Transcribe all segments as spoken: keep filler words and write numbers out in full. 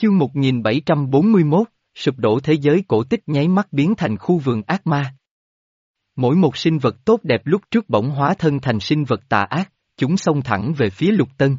Chương một nghìn bảy trăm bốn mươi mốt, sụp đổ thế giới cổ tích nháy mắt biến thành khu vườn ác ma. Mỗi một sinh vật tốt đẹp lúc trước bỗng hóa thân thành sinh vật tà ác, chúng xông thẳng về phía Lục Tân.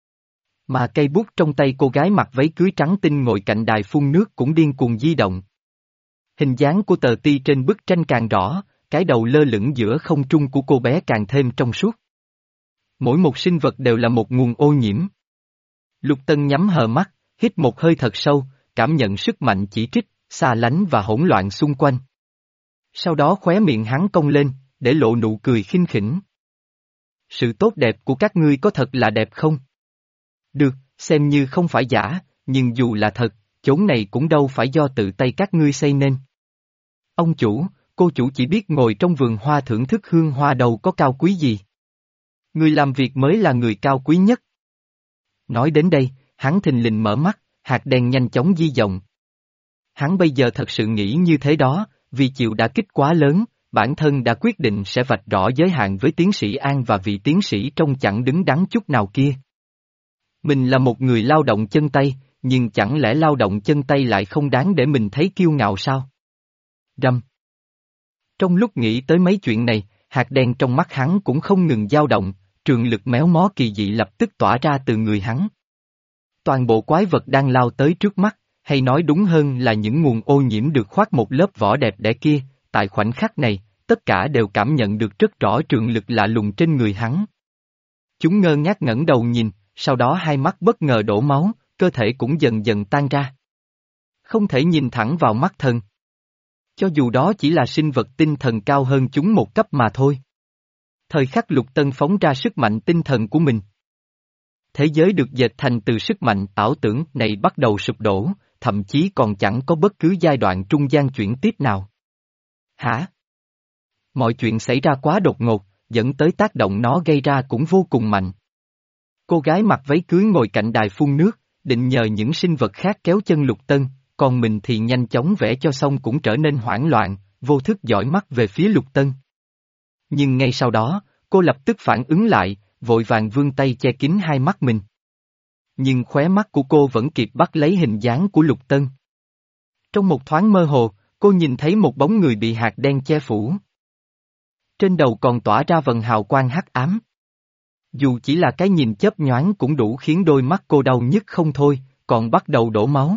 Mà cây bút trong tay cô gái mặc váy cưới trắng tinh ngồi cạnh đài phun nước cũng điên cuồng di động. Hình dáng của tờ ti trên bức tranh càng rõ, cái đầu lơ lửng giữa không trung của cô bé càng thêm trong suốt. Mỗi một sinh vật đều là một nguồn ô nhiễm. Lục Tân nhắm hờ mắt, hít một hơi thật sâu, cảm nhận sức mạnh chỉ trích, xa lánh và hỗn loạn xung quanh. Sau đó khóe miệng hắn cong lên, để lộ nụ cười khinh khỉnh. Sự tốt đẹp của các ngươi có thật là đẹp không? Được, xem như không phải giả, nhưng dù là thật, chốn này cũng đâu phải do tự tay các ngươi xây nên. Ông chủ, cô chủ chỉ biết ngồi trong vườn hoa thưởng thức hương hoa đâu có cao quý gì. Người làm việc mới là người cao quý nhất. Nói đến đây, hắn thình lình mở mắt, hạt đen nhanh chóng di động. Hắn bây giờ thật sự nghĩ như thế đó, vì chịu đả kích quá lớn, bản thân đã quyết định sẽ vạch rõ giới hạn với tiến sĩ An và vị tiến sĩ trông chẳng đứng đắn chút nào kia. Mình là một người lao động chân tay, nhưng chẳng lẽ lao động chân tay lại không đáng để mình thấy kiêu ngạo sao? Rầm. Trong lúc nghĩ tới mấy chuyện này, hạt đen trong mắt hắn cũng không ngừng dao động, trường lực méo mó kỳ dị lập tức tỏa ra từ người hắn. Toàn bộ quái vật đang lao tới trước mắt, hay nói đúng hơn là những nguồn ô nhiễm được khoác một lớp vỏ đẹp đẽ kia, tại khoảnh khắc này, tất cả đều cảm nhận được rất rõ trường lực lạ lùng trên người hắn. Chúng ngơ ngác ngẩng đầu nhìn, sau đó hai mắt bất ngờ đổ máu, cơ thể cũng dần dần tan ra. Không thể nhìn thẳng vào mắt thần. Cho dù đó chỉ là sinh vật tinh thần cao hơn chúng một cấp mà thôi. Thời khắc Lục Tân phóng ra sức mạnh tinh thần của mình. Thế giới được dệt thành từ sức mạnh ảo tưởng này bắt đầu sụp đổ, thậm chí còn chẳng có bất cứ giai đoạn trung gian chuyển tiếp nào. Hả? Mọi chuyện xảy ra quá đột ngột, dẫn tới tác động nó gây ra cũng vô cùng mạnh. Cô gái mặc váy cưới ngồi cạnh đài phun nước, định nhờ những sinh vật khác kéo chân Lục Tân, còn mình thì nhanh chóng vẽ cho xong cũng trở nên hoảng loạn, vô thức dõi mắt về phía Lục Tân. Nhưng ngay sau đó, cô lập tức phản ứng lại, vội vàng vươn tay che kín hai mắt mình. Nhưng khóe mắt của cô vẫn kịp bắt lấy hình dáng của Lục Tân. Trong một thoáng mơ hồ, cô nhìn thấy một bóng người bị hạt đen che phủ. Trên đầu còn tỏa ra vầng hào quang hắc ám. Dù chỉ là cái nhìn chớp nhoáng cũng đủ khiến đôi mắt cô đau nhức không thôi, còn bắt đầu đổ máu.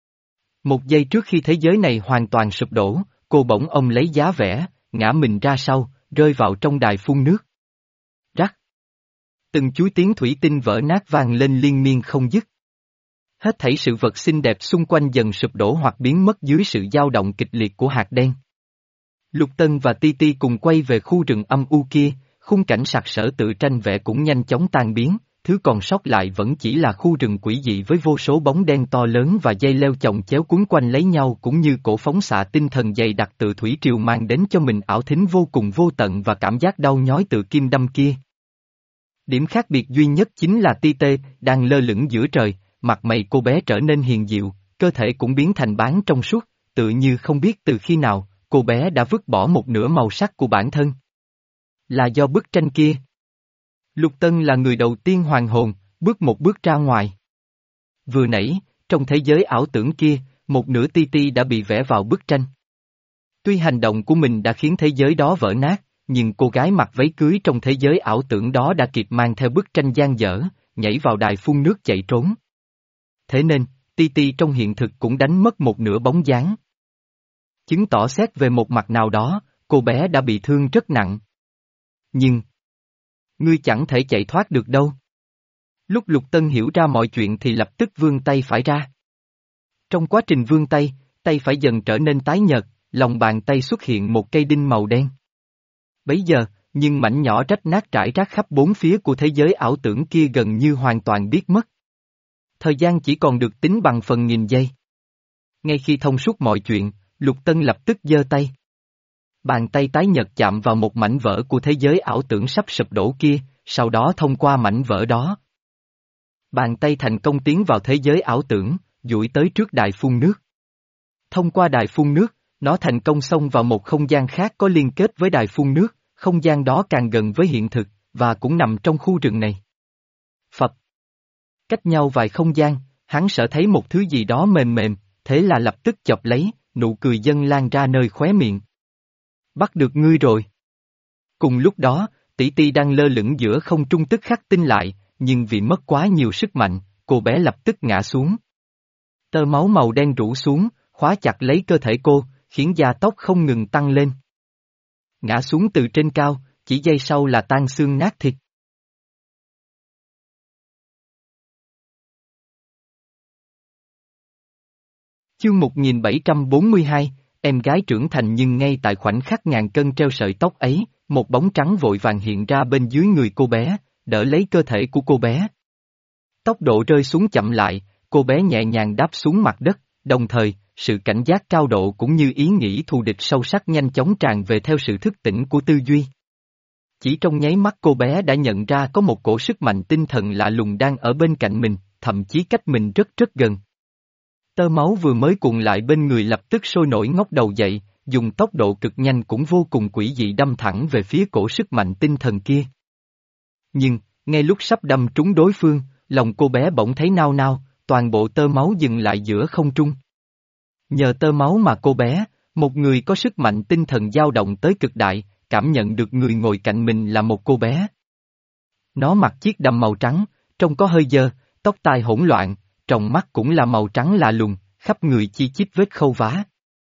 Một giây trước khi thế giới này hoàn toàn sụp đổ, cô bỗng ông lấy giá vẽ, ngã mình ra sau, rơi vào trong đài phun nước. Rắc. Từng chuối tiếng thủy tinh vỡ nát vang lên liên miên không dứt. Hết thảy sự vật xinh đẹp xung quanh dần sụp đổ hoặc biến mất dưới sự dao động kịch liệt của hạt đen. Lục Tân và Ti Ti cùng quay về khu rừng âm u kia, khung cảnh sặc sỡ tự tranh vẽ cũng nhanh chóng tan biến, thứ còn sót lại vẫn chỉ là khu rừng quỷ dị với vô số bóng đen to lớn và dây leo chồng chéo quấn quanh lấy nhau cũng như cổ phóng xạ tinh thần dày đặc từ thủy triều mang đến cho mình ảo thính vô cùng vô tận và cảm giác đau nhói từ kim đâm kia. Điểm khác biệt duy nhất chính là Ti Tê đang lơ lửng giữa trời, mặt mày cô bé trở nên hiền dịu, cơ thể cũng biến thành bán trong suốt, tự như không biết từ khi nào, cô bé đã vứt bỏ một nửa màu sắc của bản thân. Là do bức tranh kia. Lục Tân là người đầu tiên hoàn hồn, bước một bước ra ngoài. Vừa nãy, trong thế giới ảo tưởng kia, một nửa Ti Ti đã bị vẽ vào bức tranh. Tuy hành động của mình đã khiến thế giới đó vỡ nát, nhưng cô gái mặc váy cưới trong thế giới ảo tưởng đó đã kịp mang theo bức tranh dang dở, nhảy vào đài phun nước chạy trốn. Thế nên, Ti Ti trong hiện thực cũng đánh mất một nửa bóng dáng. Chứng tỏ xét về một mặt nào đó, cô bé đã bị thương rất nặng. Nhưng, ngươi chẳng thể chạy thoát được đâu. Lúc Lục Tân hiểu ra mọi chuyện thì lập tức vươn tay phải ra. Trong quá trình vươn tay, tay phải dần trở nên tái nhợt, lòng bàn tay xuất hiện một cây đinh màu đen. Bấy giờ, nhưng mảnh nhỏ rách nát trải rác khắp bốn phía của thế giới ảo tưởng kia gần như hoàn toàn biến mất. Thời gian chỉ còn được tính bằng phần nghìn giây. Ngay khi thông suốt mọi chuyện, Lục Tân lập tức giơ tay. Bàn tay tái nhợt chạm vào một mảnh vỡ của thế giới ảo tưởng sắp sụp đổ kia, sau đó thông qua mảnh vỡ đó. Bàn tay thành công tiến vào thế giới ảo tưởng, duỗi tới trước đài phun nước. Thông qua đài phun nước, nó thành công xông vào một không gian khác có liên kết với đài phun nước, không gian đó càng gần với hiện thực, và cũng nằm trong khu rừng này. Phập. Cách nhau vài không gian, hắn sợ thấy một thứ gì đó mềm mềm, thế là lập tức chộp lấy, nụ cười dâng lan ra nơi khóe miệng. Bắt được ngươi rồi. Cùng lúc đó, tỷ tỷ đang lơ lửng giữa không trung tức khắc tinh lại, nhưng vì mất quá nhiều sức mạnh, cô bé lập tức ngã xuống. Tơ máu màu đen rủ xuống, khóa chặt lấy cơ thể cô, khiến da tóc không ngừng tăng lên. Ngã xuống từ trên cao, chỉ giây sau là tan xương nát thịt. Chương một nghìn bảy trăm bốn mươi hai, em gái trưởng thành nhưng ngay tại khoảnh khắc ngàn cân treo sợi tóc ấy, một bóng trắng vội vàng hiện ra bên dưới người cô bé, đỡ lấy cơ thể của cô bé. Tốc độ rơi xuống chậm lại, cô bé nhẹ nhàng đáp xuống mặt đất, đồng thời, sự cảnh giác cao độ cũng như ý nghĩ thù địch sâu sắc nhanh chóng tràn về theo sự thức tỉnh của tư duy. Chỉ trong nháy mắt cô bé đã nhận ra có một cổ sức mạnh tinh thần lạ lùng đang ở bên cạnh mình, thậm chí cách mình rất rất gần. Tơ máu vừa mới cuộn lại bên người lập tức sôi nổi ngóc đầu dậy, dùng tốc độ cực nhanh cũng vô cùng quỷ dị đâm thẳng về phía cổ sức mạnh tinh thần kia. Nhưng, ngay lúc sắp đâm trúng đối phương, lòng cô bé bỗng thấy nao nao, toàn bộ tơ máu dừng lại giữa không trung. Nhờ tơ máu mà cô bé, một người có sức mạnh tinh thần dao động tới cực đại, cảm nhận được người ngồi cạnh mình là một cô bé. Nó mặc chiếc đầm màu trắng, trông có hơi dơ, tóc tai hỗn loạn, trong mắt cũng là màu trắng lạ lùng, khắp người chi chít vết khâu vá.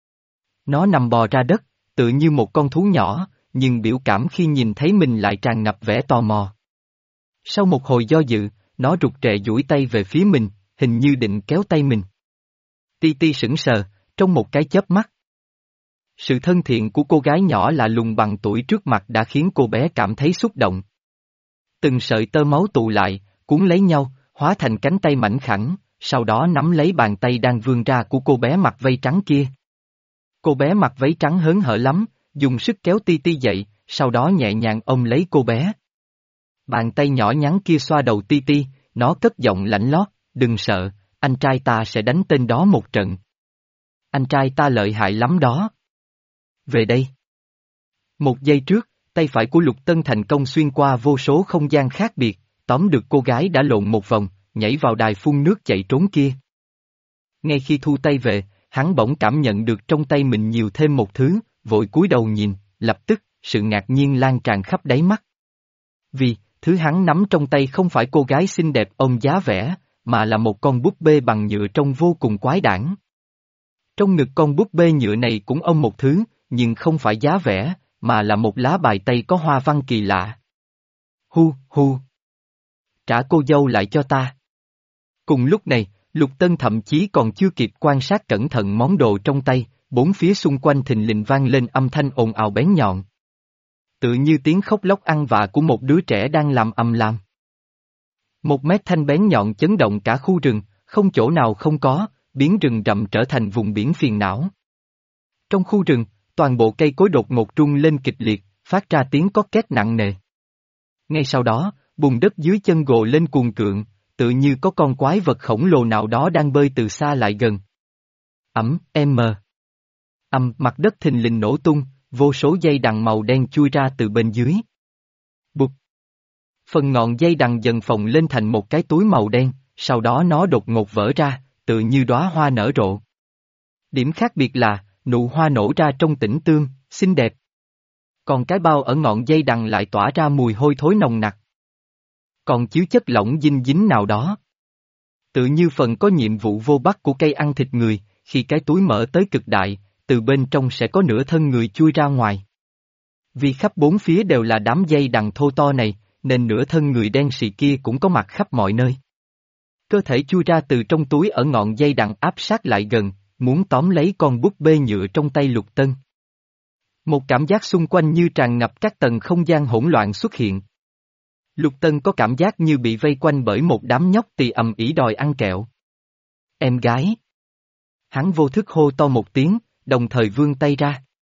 Nó nằm bò ra đất, tự như một con thú nhỏ, nhưng biểu cảm khi nhìn thấy mình lại tràn ngập vẻ tò mò. Sau một hồi do dự, nó rụt rè duỗi tay về phía mình, hình như định kéo tay mình. Ti Ti sững sờ, trong một cái chớp mắt. Sự thân thiện của cô gái nhỏ lạ lùng bằng tuổi trước mặt đã khiến cô bé cảm thấy xúc động. Từng sợi tơ máu tụ lại, cuốn lấy nhau, hóa thành cánh tay mảnh khảnh, sau đó nắm lấy bàn tay đang vươn ra của cô bé mặc vây trắng kia. Cô bé mặc váy trắng hớn hở lắm, dùng sức kéo Ti Ti dậy, sau đó nhẹ nhàng ôm lấy cô bé. Bàn tay nhỏ nhắn kia xoa đầu Ti Ti, nó cất giọng lạnh lót, đừng sợ, anh trai ta sẽ đánh tên đó một trận. Anh trai ta lợi hại lắm đó. Về đây. Một giây trước, tay phải của Lục Tân thành công xuyên qua vô số không gian khác biệt, tóm được cô gái đã lộn một vòng, nhảy vào đài phun nước chạy trốn kia. Ngay khi thu tay về, hắn bỗng cảm nhận được trong tay mình nhiều thêm một thứ, vội cúi đầu nhìn, lập tức, sự ngạc nhiên lan tràn khắp đáy mắt. Vì, thứ hắn nắm trong tay không phải cô gái xinh đẹp ôm giá vẻ, mà là một con búp bê bằng nhựa trông vô cùng quái đản. Trong ngực con búp bê nhựa này cũng ôm một thứ, nhưng không phải giá vẻ, mà là một lá bài tây có hoa văn kỳ lạ. Hu, hu. Trả cô dâu lại cho ta. Cùng lúc này, Lục Tân thậm chí còn chưa kịp quan sát cẩn thận món đồ trong tay, bốn phía xung quanh thình lình vang lên âm thanh ồn ào bén nhọn. Tự như tiếng khóc lóc ăn vạ của một đứa trẻ đang làm ầm làm. Một mét thanh bén nhọn chấn động cả khu rừng, không chỗ nào không có, biến rừng rậm trở thành vùng biển phiền não. Trong khu rừng, toàn bộ cây cối đột ngột rung lên kịch liệt, phát ra tiếng cót két nặng nề. Ngay sau đó, bùn đất dưới chân gồ lên cuồn cuộn, tự như có con quái vật khổng lồ nào đó đang bơi từ xa lại gần. Ẩm, m. Âm, mặt đất thình lình nổ tung, vô số dây đằng màu đen chui ra từ bên dưới. Bụp. Phần ngọn dây đằng dần phồng lên thành một cái túi màu đen, sau đó nó đột ngột vỡ ra, tự như đóa hoa nở rộ. Điểm khác biệt là, nụ hoa nổ ra trong tĩnh tương, xinh đẹp. Còn cái bao ở ngọn dây đằng lại tỏa ra mùi hôi thối nồng nặc. Còn chứa chất lỏng dinh dính nào đó. Tự như phần có nhiệm vụ vô bắt của cây ăn thịt người, khi cái túi mở tới cực đại, từ bên trong sẽ có nửa thân người chui ra ngoài. Vì khắp bốn phía đều là đám dây đằng thô to này, nên nửa thân người đen xì kia cũng có mặt khắp mọi nơi. Cơ thể chui ra từ trong túi ở ngọn dây đằng áp sát lại gần, muốn tóm lấy con búp bê nhựa trong tay Lục Tân. Một cảm giác xung quanh như tràn ngập các tầng không gian hỗn loạn xuất hiện. Lục Tân có cảm giác như bị vây quanh bởi một đám nhóc tì ầm ĩ đòi ăn kẹo. Em gái. Hắn vô thức hô to một tiếng, đồng thời vươn tay ra.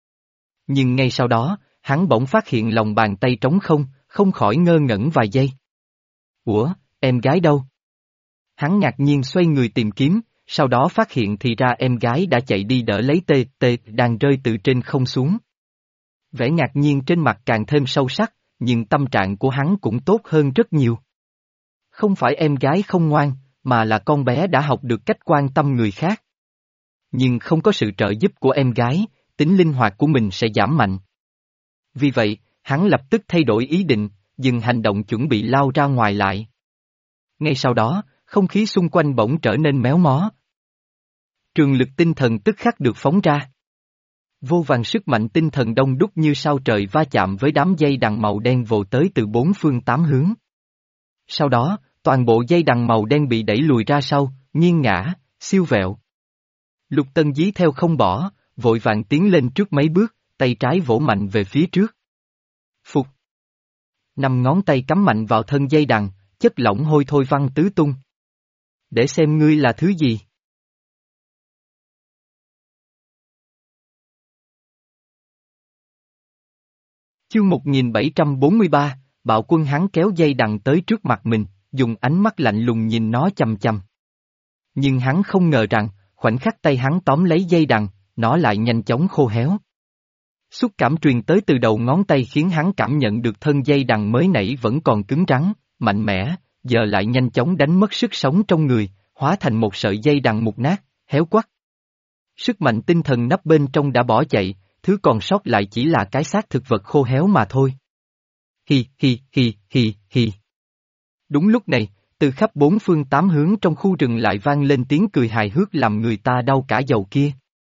Nhưng ngay sau đó, hắn bỗng phát hiện lòng bàn tay trống không, không khỏi ngơ ngẩn vài giây. Ủa, em gái đâu? Hắn ngạc nhiên xoay người tìm kiếm, sau đó phát hiện thì ra em gái đã chạy đi đỡ lấy tê tê đang rơi từ trên không xuống. Vẻ ngạc nhiên trên mặt càng thêm sâu sắc, nhưng tâm trạng của hắn cũng tốt hơn rất nhiều. Không phải em gái không ngoan, mà là con bé đã học được cách quan tâm người khác. Nhưng không có sự trợ giúp của em gái, tính linh hoạt của mình sẽ giảm mạnh. Vì vậy, hắn lập tức thay đổi ý định, dừng hành động chuẩn bị lao ra ngoài lại. Ngay sau đó, không khí xung quanh bỗng trở nên méo mó. Trường lực tinh thần tức khắc được phóng ra. Vô vàn sức mạnh tinh thần đông đúc như sao trời va chạm với đám dây đằng màu đen vồ tới từ bốn phương tám hướng. Sau đó, toàn bộ dây đằng màu đen bị đẩy lùi ra sau, nghiêng ngã, siêu vẹo. Lục Tân dí theo không bỏ, vội vàng tiến lên trước mấy bước, tay trái vỗ mạnh về phía trước. Phục. Năm ngón tay cắm mạnh vào thân dây đằng, chất lỏng hôi thôi văng tứ tung. Để xem ngươi là thứ gì. Chương một nghìn bảy trăm bốn mươi ba, Bạo Quân hắn kéo dây đằng tới trước mặt mình, dùng ánh mắt lạnh lùng nhìn nó chằm chằm. Nhưng hắn không ngờ rằng, khoảnh khắc tay hắn tóm lấy dây đằng, nó lại nhanh chóng khô héo. Xúc cảm truyền tới từ đầu ngón tay khiến hắn cảm nhận được thân dây đằng mới nãy vẫn còn cứng rắn, mạnh mẽ, giờ lại nhanh chóng đánh mất sức sống trong người, hóa thành một sợi dây đằng mục nát, héo quắt. Sức mạnh tinh thần nấp bên trong đã bỏ chạy, thứ còn sót lại chỉ là cái xác thực vật khô héo mà thôi. Hi hi hi hi hi. Đúng lúc này, từ khắp bốn phương tám hướng trong khu rừng lại vang lên tiếng cười hài hước làm người ta đau cả đầu kia.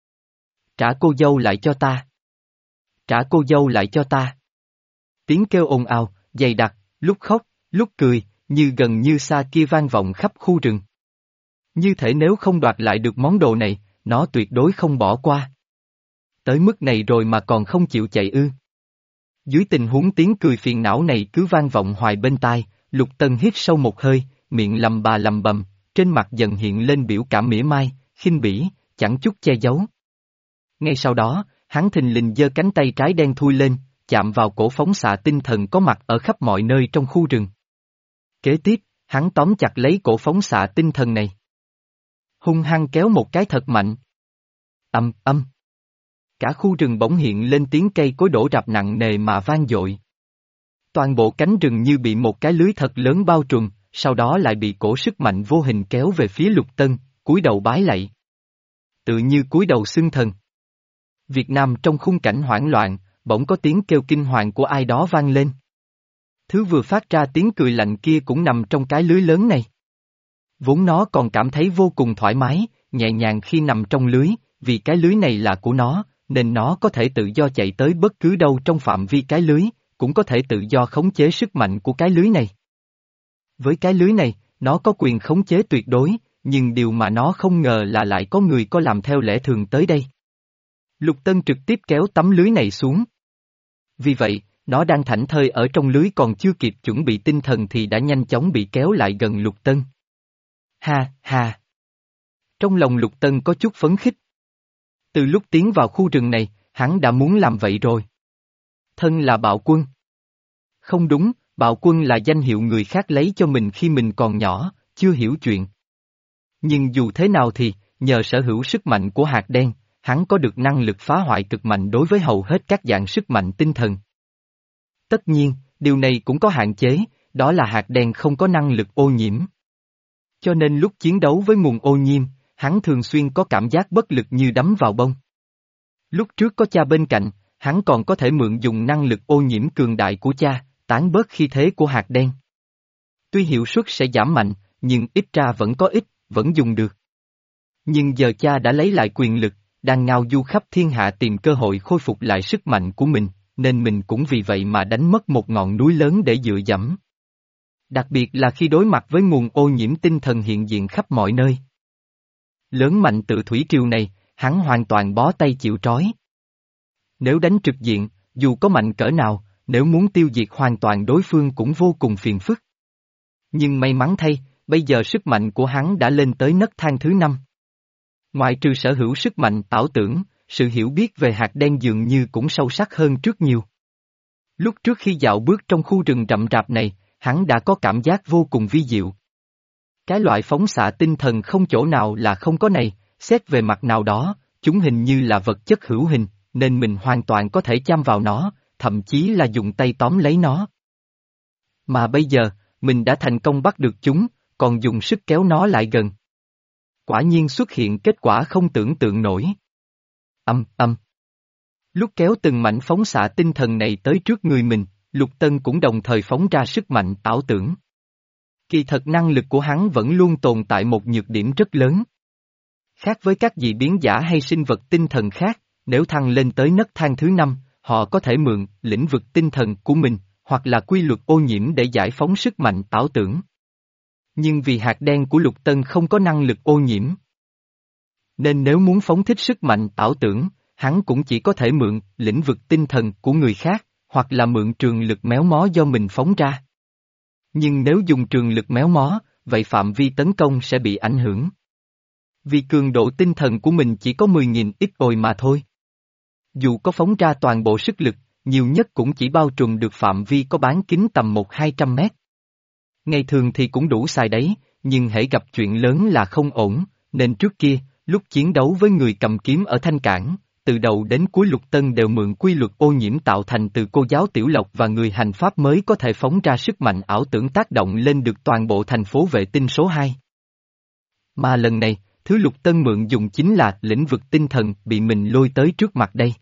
Trả cô dâu lại cho ta. Trả cô dâu lại cho ta. Tiếng kêu ồn ào, dày đặc, lúc khóc, lúc cười, như gần như xa kia vang vọng khắp khu rừng. Như thể nếu không đoạt lại được món đồ này, nó tuyệt đối không bỏ qua. Tới mức này rồi mà còn không chịu chạy ư. Dưới tình huống tiếng cười phiền não này cứ vang vọng hoài bên tai, Lục Tân hít sâu một hơi, miệng lầm bà lầm bầm, trên mặt dần hiện lên biểu cảm mỉa mai, khinh bỉ, chẳng chút che giấu. Ngay sau đó, hắn thình lình giơ cánh tay trái đen thui lên, chạm vào cổ phóng xạ tinh thần có mặt ở khắp mọi nơi trong khu rừng. Kế tiếp, hắn tóm chặt lấy cổ phóng xạ tinh thần này. Hung hăng kéo một cái thật mạnh. Âm, âm. Cả khu rừng bỗng hiện lên tiếng cây cối đổ rạp nặng nề mà vang dội. Toàn bộ cánh rừng như bị một cái lưới thật lớn bao trùm, sau đó lại bị cổ sức mạnh vô hình kéo về phía Lục Tân, cúi đầu bái lạy. Tự như cúi đầu xưng thần. Việt Nam trong khung cảnh hoảng loạn, bỗng có tiếng kêu kinh hoàng của ai đó vang lên. Thứ vừa phát ra tiếng cười lạnh kia cũng nằm trong cái lưới lớn này. Vốn nó còn cảm thấy vô cùng thoải mái, nhẹ nhàng khi nằm trong lưới, vì cái lưới này là của nó, nên nó có thể tự do chạy tới bất cứ đâu trong phạm vi cái lưới, cũng có thể tự do khống chế sức mạnh của cái lưới này. Với cái lưới này, nó có quyền khống chế tuyệt đối, nhưng điều mà nó không ngờ là lại có người có làm theo lẽ thường tới đây. Lục Tân trực tiếp kéo tấm lưới này xuống. Vì vậy, nó đang thảnh thơi ở trong lưới còn chưa kịp chuẩn bị tinh thần thì đã nhanh chóng bị kéo lại gần Lục Tân. Ha, ha. Trong lòng Lục Tân có chút phấn khích. Từ lúc tiến vào khu rừng này, hắn đã muốn làm vậy rồi. Thân là Bạo Quân. Không đúng, Bạo Quân là danh hiệu người khác lấy cho mình khi mình còn nhỏ, chưa hiểu chuyện. Nhưng dù thế nào thì, nhờ sở hữu sức mạnh của hạt đen, hắn có được năng lực phá hoại cực mạnh đối với hầu hết các dạng sức mạnh tinh thần. Tất nhiên, điều này cũng có hạn chế, đó là hạt đen không có năng lực ô nhiễm. Cho nên lúc chiến đấu với nguồn ô nhiễm, hắn thường xuyên có cảm giác bất lực như đấm vào bông. Lúc trước có cha bên cạnh, hắn còn có thể mượn dùng năng lực ô nhiễm cường đại của cha, tán bớt khí thế của hạt đen. Tuy hiệu suất sẽ giảm mạnh, nhưng ít ra vẫn có ích, vẫn dùng được. Nhưng giờ cha đã lấy lại quyền lực, đang ngao du khắp thiên hạ tìm cơ hội khôi phục lại sức mạnh của mình, nên mình cũng vì vậy mà đánh mất một ngọn núi lớn để dựa dẫm. Đặc biệt là khi đối mặt với nguồn ô nhiễm tinh thần hiện diện khắp mọi nơi. Lớn mạnh tự thủy triều này, hắn hoàn toàn bó tay chịu trói. Nếu đánh trực diện, dù có mạnh cỡ nào, nếu muốn tiêu diệt hoàn toàn đối phương cũng vô cùng phiền phức. Nhưng may mắn thay, bây giờ sức mạnh của hắn đã lên tới nấc thang thứ năm. Ngoại trừ sở hữu sức mạnh ảo tưởng, sự hiểu biết về hạt đen dường như cũng sâu sắc hơn trước nhiều. Lúc trước khi dạo bước trong khu rừng rậm rạp này, hắn đã có cảm giác vô cùng vi diệu. Cái loại phóng xạ tinh thần không chỗ nào là không có này, xét về mặt nào đó, chúng hình như là vật chất hữu hình, nên mình hoàn toàn có thể chạm vào nó, thậm chí là dùng tay tóm lấy nó. Mà bây giờ, mình đã thành công bắt được chúng, còn dùng sức kéo nó lại gần. Quả nhiên xuất hiện kết quả không tưởng tượng nổi. Âm, âm. Lúc kéo từng mảnh phóng xạ tinh thần này tới trước người mình, Lục Tân cũng đồng thời phóng ra sức mạnh ảo tưởng. Kỳ thật năng lực của hắn vẫn luôn tồn tại một nhược điểm rất lớn. Khác với các dị biến giả hay sinh vật tinh thần khác, nếu thăng lên tới nấc thang thứ năm, họ có thể mượn lĩnh vực tinh thần của mình, hoặc là quy luật ô nhiễm để giải phóng sức mạnh ảo tưởng. Nhưng vì hạt đen của Lục Tân không có năng lực ô nhiễm, nên nếu muốn phóng thích sức mạnh ảo tưởng, hắn cũng chỉ có thể mượn lĩnh vực tinh thần của người khác, hoặc là mượn trường lực méo mó do mình phóng ra. Nhưng nếu dùng trường lực méo mó, vậy phạm vi tấn công sẽ bị ảnh hưởng. Vì cường độ tinh thần của mình chỉ có mười nghìn ít ồi mà thôi. Dù có phóng ra toàn bộ sức lực, nhiều nhất cũng chỉ bao trùm được phạm vi có bán kính tầm một hai trăm mét. Ngày thường thì cũng đủ xài đấy, nhưng hễ gặp chuyện lớn là không ổn, nên trước kia, lúc chiến đấu với người cầm kiếm ở Thanh Cảng, từ đầu đến cuối Lục Tân đều mượn quy luật ô nhiễm tạo thành từ cô giáo Tiểu Lộc và người hành pháp mới có thể phóng ra sức mạnh ảo tưởng tác động lên được toàn bộ thành phố vệ tinh số hai. Mà lần này, thứ Lục Tân mượn dùng chính là lĩnh vực tinh thần bị mình lôi tới trước mặt đây.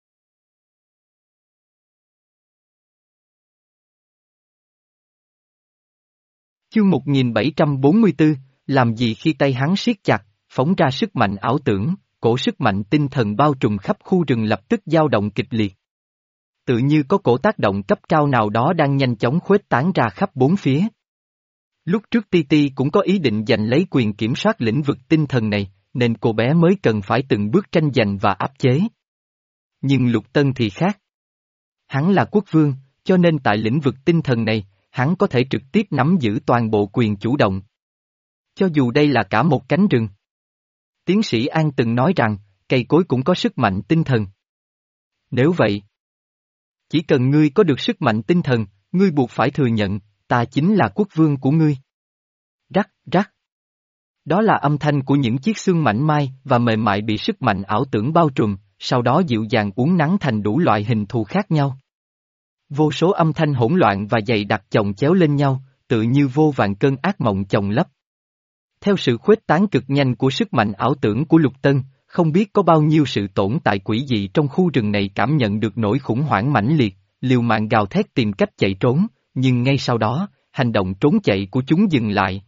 Chương một nghìn bảy trăm bốn mươi tư, làm gì khi tay hắn siết chặt, phóng ra sức mạnh ảo tưởng, cổ sức mạnh tinh thần bao trùm khắp khu rừng lập tức dao động kịch liệt. Tự như có cổ tác động cấp cao nào đó đang nhanh chóng khuếch tán ra khắp bốn phía. Lúc trước Ti Ti cũng có ý định giành lấy quyền kiểm soát lĩnh vực tinh thần này, nên cô bé mới cần phải từng bước tranh giành và áp chế. Nhưng Lục Tân thì khác. Hắn là quốc vương, cho nên tại lĩnh vực tinh thần này, hắn có thể trực tiếp nắm giữ toàn bộ quyền chủ động. Cho dù đây là cả một cánh rừng. Tiến sĩ An từng nói rằng, cây cối cũng có sức mạnh tinh thần. Nếu vậy, chỉ cần ngươi có được sức mạnh tinh thần, ngươi buộc phải thừa nhận, ta chính là quốc vương của ngươi. Rắc, rắc. Đó là âm thanh của những chiếc xương mảnh mai và mềm mại bị sức mạnh ảo tưởng bao trùm, sau đó dịu dàng uốn nắn thành đủ loại hình thù khác nhau. Vô số âm thanh hỗn loạn và dày đặc chồng chéo lên nhau, tự như vô vàn cơn ác mộng chồng lấp. Theo sự khuếch tán cực nhanh của sức mạnh ảo tưởng của Lục Tân, không biết có bao nhiêu sự tồn tại quỷ dị trong khu rừng này cảm nhận được nỗi khủng hoảng mãnh liệt, liều mạng gào thét tìm cách chạy trốn, nhưng ngay sau đó, hành động trốn chạy của chúng dừng lại.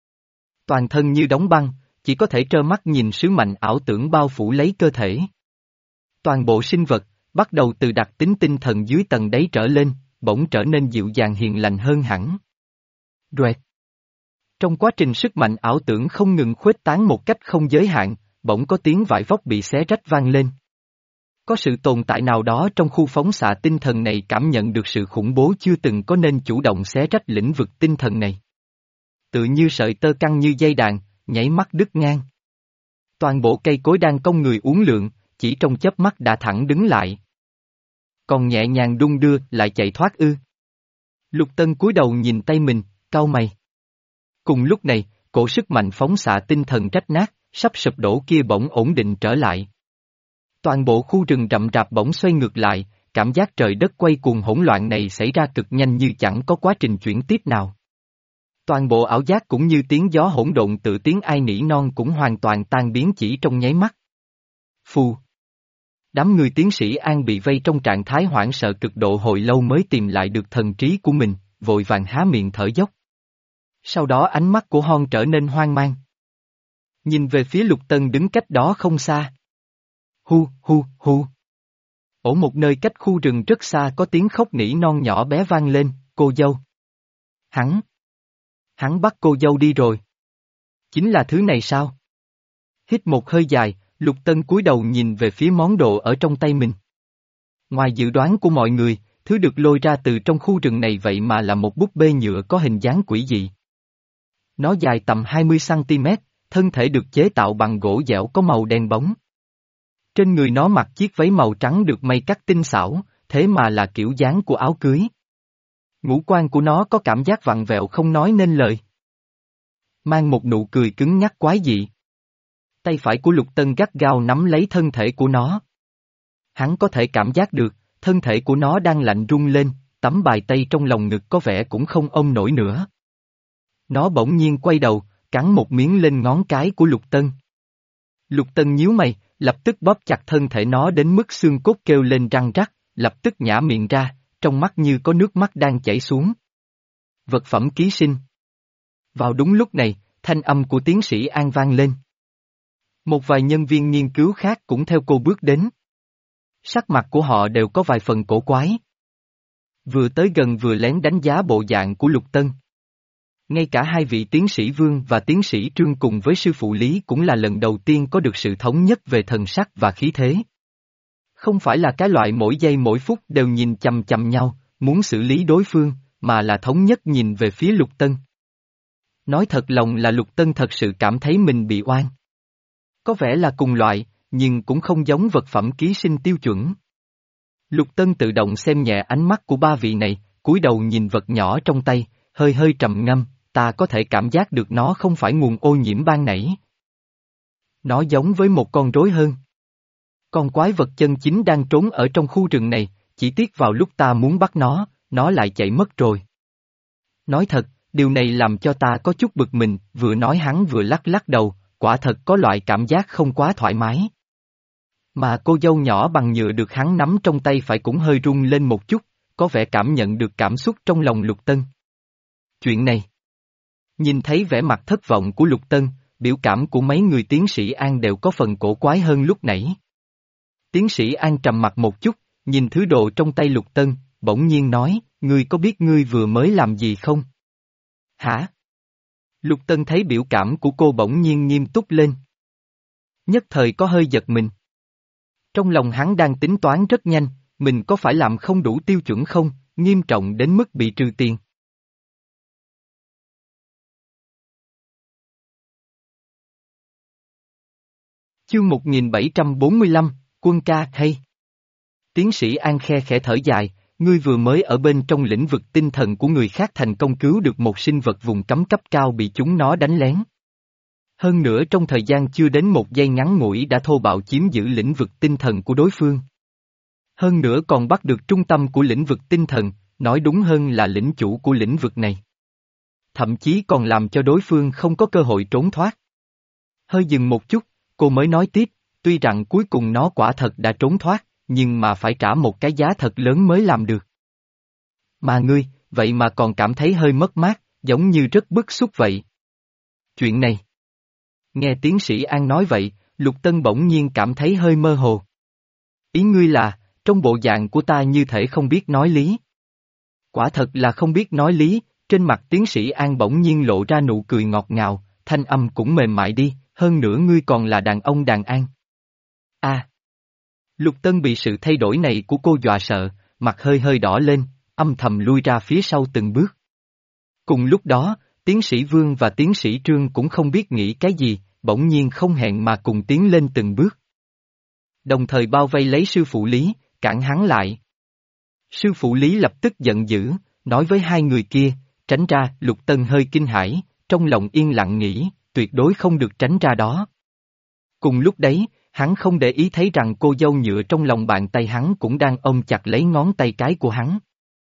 Toàn thân như đóng băng, chỉ có thể trơ mắt nhìn sứ mạnh ảo tưởng bao phủ lấy cơ thể. Toàn bộ sinh vật, bắt đầu từ đặc tính tinh thần dưới tầng đáy trở lên, bỗng trở nên dịu dàng hiền lành hơn hẳn. Đoẹt. Trong quá trình sức mạnh ảo tưởng không ngừng khuếch tán một cách không giới hạn, bỗng có tiếng vải vóc bị xé rách vang lên. Có sự tồn tại nào đó trong khu phóng xạ tinh thần này cảm nhận được sự khủng bố chưa từng có nên chủ động xé rách lĩnh vực tinh thần này. Tự như sợi tơ căng như dây đàn, nháy mắt đứt ngang. Toàn bộ cây cối đang cong người uốn lượn, chỉ trong chớp mắt đã thẳng đứng lại. Còn nhẹ nhàng đung đưa lại chạy thoát ư. Lục Tân cúi đầu nhìn tay mình, cau mày. Cùng lúc này, cổ sức mạnh phóng xạ tinh thần rách nát, sắp sụp đổ kia bỗng ổn định trở lại. Toàn bộ khu rừng rậm rạp bỗng xoay ngược lại, cảm giác trời đất quay cuồng hỗn loạn này xảy ra cực nhanh như chẳng có quá trình chuyển tiếp nào. Toàn bộ ảo giác cũng như tiếng gió hỗn độn tự tiếng ai nỉ non cũng hoàn toàn tan biến chỉ trong nháy mắt. Phù. Đám người tiến sĩ An bị vây trong trạng thái hoảng sợ cực độ hồi lâu mới tìm lại được thần trí của mình, vội vàng há miệng thở dốc. Sau đó ánh mắt của Hon trở nên hoang mang. Nhìn về phía Lục Tân đứng cách đó không xa. Hu, hu, hu. Ở một nơi cách khu rừng rất xa có tiếng khóc nỉ non nhỏ bé vang lên, cô dâu. Hắn. Hắn bắt cô dâu đi rồi. Chính là thứ này sao? Hít một hơi dài, Lục Tân cúi đầu nhìn về phía món đồ ở trong tay mình. Ngoài dự đoán của mọi người, thứ được lôi ra từ trong khu rừng này vậy mà là một búp bê nhựa có hình dáng quỷ dị. Nó dài tầm hai mươi xăng-ti-mét, thân thể được chế tạo bằng gỗ dẻo có màu đen bóng. Trên người nó mặc chiếc váy màu trắng được may cắt tinh xảo, thế mà là kiểu dáng của áo cưới. Ngũ quan của nó có cảm giác vặn vẹo không nói nên lời. Mang một nụ cười cứng nhắc quái dị. Tay phải của Lục Tân gắt gao nắm lấy thân thể của nó. Hắn có thể cảm giác được, thân thể của nó đang lạnh run lên, tấm bài tây trong lòng ngực có vẻ cũng không ôm nổi nữa. Nó bỗng nhiên quay đầu, cắn một miếng lên ngón cái của Lục Tân. Lục Tân nhíu mày, lập tức bóp chặt thân thể nó đến mức xương cốt kêu lên răng rắc, lập tức nhả miệng ra, trong mắt như có nước mắt đang chảy xuống. Vật phẩm ký sinh. Vào đúng lúc này, thanh âm của tiến sĩ An vang lên. Một vài nhân viên nghiên cứu khác cũng theo cô bước đến. Sắc mặt của họ đều có vài phần cổ quái. Vừa tới gần vừa lén đánh giá bộ dạng của Lục Tân. Ngay cả hai vị tiến sĩ Vương và tiến sĩ Trương cùng với sư phụ Lý cũng là lần đầu tiên có được sự thống nhất về thần sắc và khí thế. Không phải là cái loại mỗi giây mỗi phút đều nhìn chằm chằm nhau, muốn xử lý đối phương, mà là thống nhất nhìn về phía Lục Tân. Nói thật lòng là Lục Tân thật sự cảm thấy mình bị oan. Có vẻ là cùng loại, nhưng cũng không giống vật phẩm ký sinh tiêu chuẩn. Lục Tân tự động xem nhẹ ánh mắt của ba vị này, cúi đầu nhìn vật nhỏ trong tay, hơi hơi trầm ngâm, ta có thể cảm giác được nó không phải nguồn ô nhiễm ban nãy. Nó giống với một con rối hơn. Con quái vật chân chính đang trốn ở trong khu rừng này, chỉ tiếc vào lúc ta muốn bắt nó, nó lại chạy mất rồi. Nói thật, điều này làm cho ta có chút bực mình, vừa nói hắn vừa lắc lắc đầu, quả thật có loại cảm giác không quá thoải mái. Mà cô dâu nhỏ bằng nhựa được hắn nắm trong tay phải cũng hơi rung lên một chút, có vẻ cảm nhận được cảm xúc trong lòng Lục Tân. Chuyện này. Nhìn thấy vẻ mặt thất vọng của Lục Tân, biểu cảm của mấy người tiến sĩ An đều có phần cổ quái hơn lúc nãy. Tiến sĩ An trầm mặt một chút, nhìn thứ đồ trong tay Lục Tân, bỗng nhiên nói, ngươi có biết ngươi vừa mới làm gì không? Hả? Lục Tân thấy biểu cảm của cô bỗng nhiên nghiêm túc lên. Nhất thời có hơi giật mình. Trong lòng hắn đang tính toán rất nhanh, mình có phải làm không đủ tiêu chuẩn không, nghiêm trọng đến mức bị trừ tiền. Chương một nghìn bảy trăm bốn mươi lăm, quân ca hay. Tiến sĩ An khe khẽ thở dài, ngươi vừa mới ở bên trong lĩnh vực tinh thần của người khác thành công cứu được một sinh vật vùng cấm cấp cao bị chúng nó đánh lén. Hơn nữa trong thời gian chưa đến một giây ngắn ngủi đã thô bạo chiếm giữ lĩnh vực tinh thần của đối phương. Hơn nữa còn bắt được trung tâm của lĩnh vực tinh thần, nói đúng hơn là lĩnh chủ của lĩnh vực này. Thậm chí còn làm cho đối phương không có cơ hội trốn thoát. Hơi dừng một chút, cô mới nói tiếp, tuy rằng cuối cùng nó quả thật đã trốn thoát, nhưng mà phải trả một cái giá thật lớn mới làm được. Mà ngươi, vậy mà còn cảm thấy hơi mất mát, giống như rất bức xúc vậy. Chuyện này. Nghe tiến sĩ An nói vậy, Lục Tân bỗng nhiên cảm thấy hơi mơ hồ. Ý ngươi là, trong bộ dạng của ta như thể không biết nói lý. Quả thật là không biết nói lý, trên mặt tiến sĩ An bỗng nhiên lộ ra nụ cười ngọt ngào, thanh âm cũng mềm mại đi, hơn nữa ngươi còn là đàn ông đàn an. A. À. Lục Tân bị sự thay đổi này của cô dọa sợ, mặt hơi hơi đỏ lên, âm thầm lui ra phía sau từng bước. Cùng lúc đó, tiến sĩ Vương và tiến sĩ Trương cũng không biết nghĩ cái gì, bỗng nhiên không hẹn mà cùng tiến lên từng bước. Đồng thời bao vây lấy sư phụ Lý, cản hắn lại. Sư phụ Lý lập tức giận dữ, nói với hai người kia, tránh ra. Lục Tân hơi kinh hãi, trong lòng yên lặng nghĩ, tuyệt đối không được tránh ra đó. Cùng lúc đấy, hắn không để ý thấy rằng cô dâu nhựa trong lòng bàn tay hắn cũng đang ôm chặt lấy ngón tay cái của hắn.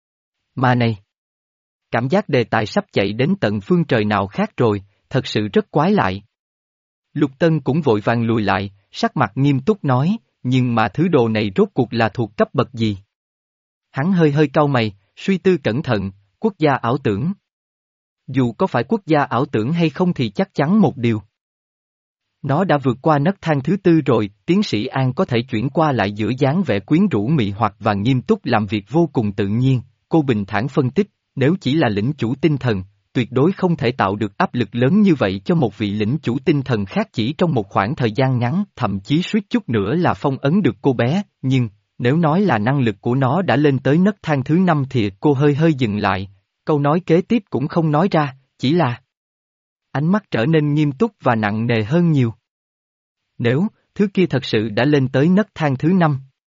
Mà này! Cảm giác đề tài sắp chạy đến tận phương trời nào khác rồi, thật sự rất quái lại. Lục Tân cũng vội vàng lùi lại, sắc mặt nghiêm túc nói, nhưng mà thứ đồ này rốt cuộc là thuộc cấp bậc gì? Hắn hơi hơi cau mày, suy tư cẩn thận, quốc gia ảo tưởng. Dù có phải quốc gia ảo tưởng hay không thì chắc chắn một điều. Nó đã vượt qua nấc thang thứ tư rồi, tiến sĩ An có thể chuyển qua lại giữa dáng vẻ quyến rũ mị hoặc và nghiêm túc làm việc vô cùng tự nhiên, cô bình thản phân tích, nếu chỉ là lĩnh chủ tinh thần, tuyệt đối không thể tạo được áp lực lớn như vậy cho một vị lĩnh chủ tinh thần khác chỉ trong một khoảng thời gian ngắn, thậm chí suýt chút nữa là phong ấn được cô bé, nhưng, nếu nói là năng lực của nó đã lên tới nấc thang thứ năm thì cô hơi hơi dừng lại, câu nói kế tiếp cũng không nói ra, chỉ là ánh mắt trở nên nghiêm túc và nặng nề hơn nhiều. Nếu, thứ kia thật sự đã lên tới nấc thang thứ năm.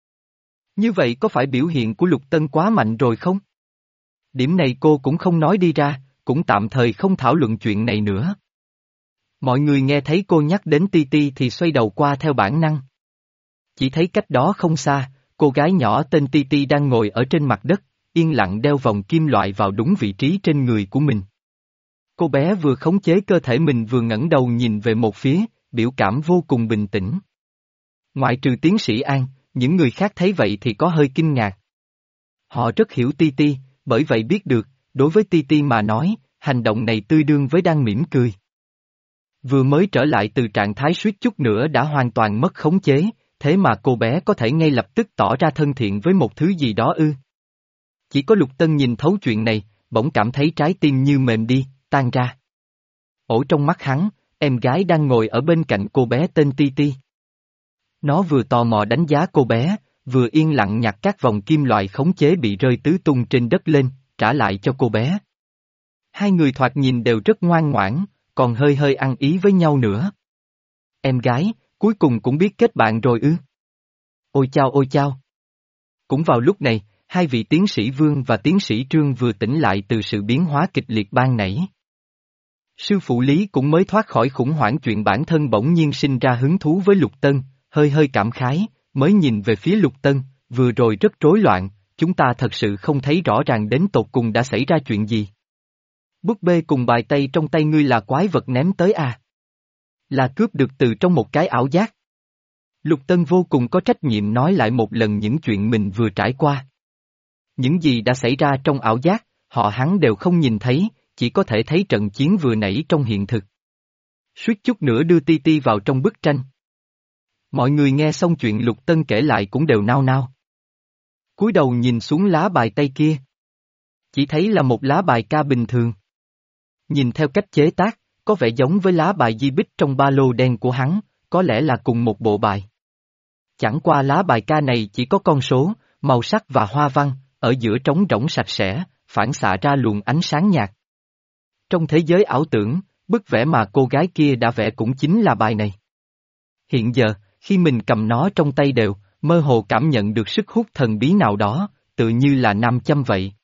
Như vậy có phải biểu hiện của Lục Tân quá mạnh rồi không? Điểm này cô cũng không nói đi ra, cũng tạm thời không thảo luận chuyện này nữa. Mọi người nghe thấy cô nhắc đến Ti Ti thì xoay đầu qua theo bản năng. Chỉ thấy cách đó không xa, cô gái nhỏ tên Ti Ti đang ngồi ở trên mặt đất, yên lặng đeo vòng kim loại vào đúng vị trí trên người của mình. Cô bé vừa khống chế cơ thể mình vừa ngẩng đầu nhìn về một phía, biểu cảm vô cùng bình tĩnh. Ngoại trừ tiến sĩ An, những người khác thấy vậy thì có hơi kinh ngạc. Họ rất hiểu Ti Ti, bởi vậy biết được, đối với Ti Ti mà nói, hành động này tương đương với đang mỉm cười. Vừa mới trở lại từ trạng thái suýt chút nữa đã hoàn toàn mất khống chế, thế mà cô bé có thể ngay lập tức tỏ ra thân thiện với một thứ gì đó ư. Chỉ có Lục Tân nhìn thấu chuyện này, bỗng cảm thấy trái tim như mềm đi, tan ra. Ổ trong mắt hắn, em gái đang ngồi ở bên cạnh cô bé tên Ti Ti. Nó vừa tò mò đánh giá cô bé, vừa yên lặng nhặt các vòng kim loại khống chế bị rơi tứ tung trên đất lên, trả lại cho cô bé. Hai người thoạt nhìn đều rất ngoan ngoãn, còn hơi hơi ăn ý với nhau nữa. Em gái, cuối cùng cũng biết kết bạn rồi ư. Ôi chao ôi chao. Cũng vào lúc này, hai vị tiến sĩ Vương và tiến sĩ Trương vừa tỉnh lại từ sự biến hóa kịch liệt ban nãy. Sư phụ Lý cũng mới thoát khỏi khủng hoảng chuyện bản thân bỗng nhiên sinh ra hứng thú với Lục Tân, hơi hơi cảm khái, mới nhìn về phía Lục Tân, vừa rồi rất rối loạn, chúng ta thật sự không thấy rõ ràng đến tột cùng đã xảy ra chuyện gì. Búp bê cùng bài tay trong tay ngươi là quái vật ném tới à? Là cướp được từ trong một cái ảo giác. Lục Tân vô cùng có trách nhiệm nói lại một lần những chuyện mình vừa trải qua. Những gì đã xảy ra trong ảo giác, họ hắn đều không nhìn thấy, chỉ có thể thấy trận chiến vừa nãy trong hiện thực. Suýt chút nữa đưa Ti Ti vào trong bức tranh. Mọi người nghe xong chuyện Lục Tân kể lại cũng đều nao nao. Cúi đầu nhìn xuống lá bài tay kia. Chỉ thấy là một lá bài ca bình thường. Nhìn theo cách chế tác, có vẻ giống với lá bài di bích trong ba lô đen của hắn, có lẽ là cùng một bộ bài. Chẳng qua lá bài ca này chỉ có con số, màu sắc và hoa văn, ở giữa trống rỗng sạch sẽ, phản xạ ra luồng ánh sáng nhạt. Trong thế giới ảo tưởng, bức vẽ mà cô gái kia đã vẽ cũng chính là bài này. Hiện giờ, khi mình cầm nó trong tay đều, mơ hồ cảm nhận được sức hút thần bí nào đó, tự như là nam châm vậy.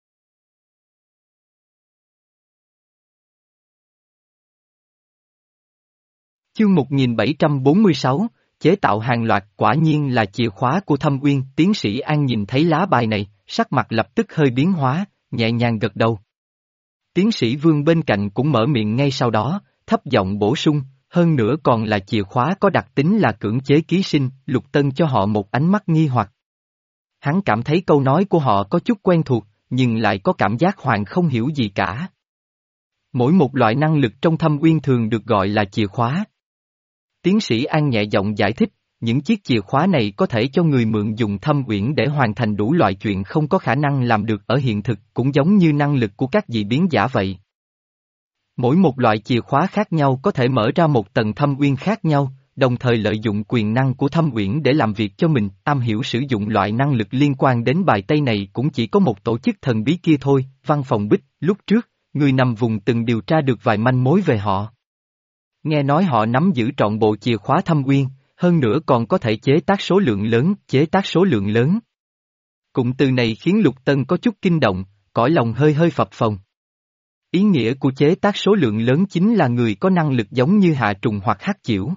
Chương một nghìn bảy trăm bốn mươi sáu, chế tạo hàng loạt quả nhiên là chìa khóa của Thâm Uyên. Tiến sĩ An nhìn thấy lá bài này, sắc mặt lập tức hơi biến hóa, nhẹ nhàng gật đầu. Tiến sĩ Vương bên cạnh cũng mở miệng ngay sau đó, thấp giọng bổ sung, hơn nữa còn là chìa khóa có đặc tính là cưỡng chế ký sinh. Lục Tân cho họ một ánh mắt nghi hoặc. Hắn cảm thấy câu nói của họ có chút quen thuộc, nhưng lại có cảm giác hoàn không hiểu gì cả. Mỗi một loại năng lực trong Thâm Uyên thường được gọi là chìa khóa. Tiến sĩ An nhẹ giọng giải thích, những chiếc chìa khóa này có thể cho người mượn dùng Thâm Uyển để hoàn thành đủ loại chuyện không có khả năng làm được ở hiện thực, cũng giống như năng lực của các dị biến giả vậy. Mỗi một loại chìa khóa khác nhau có thể mở ra một tầng Thâm Uyên khác nhau, đồng thời lợi dụng quyền năng của Thâm Uyển để làm việc cho mình. Am hiểu sử dụng loại năng lực liên quan đến bài tay này cũng chỉ có một tổ chức thần bí kia thôi. Văn phòng Bích, lúc trước, người nằm vùng từng điều tra được vài manh mối về họ. Nghe nói họ nắm giữ trọn bộ chìa khóa Thâm Uyên, hơn nữa còn có thể chế tác số lượng lớn, chế tác số lượng lớn. Cụm từ này khiến Lục Tân có chút kinh động, cõi lòng hơi hơi phập phồng. Ý nghĩa của chế tác số lượng lớn chính là người có năng lực giống như Hạ Trùng hoặc Hắc Chiểu.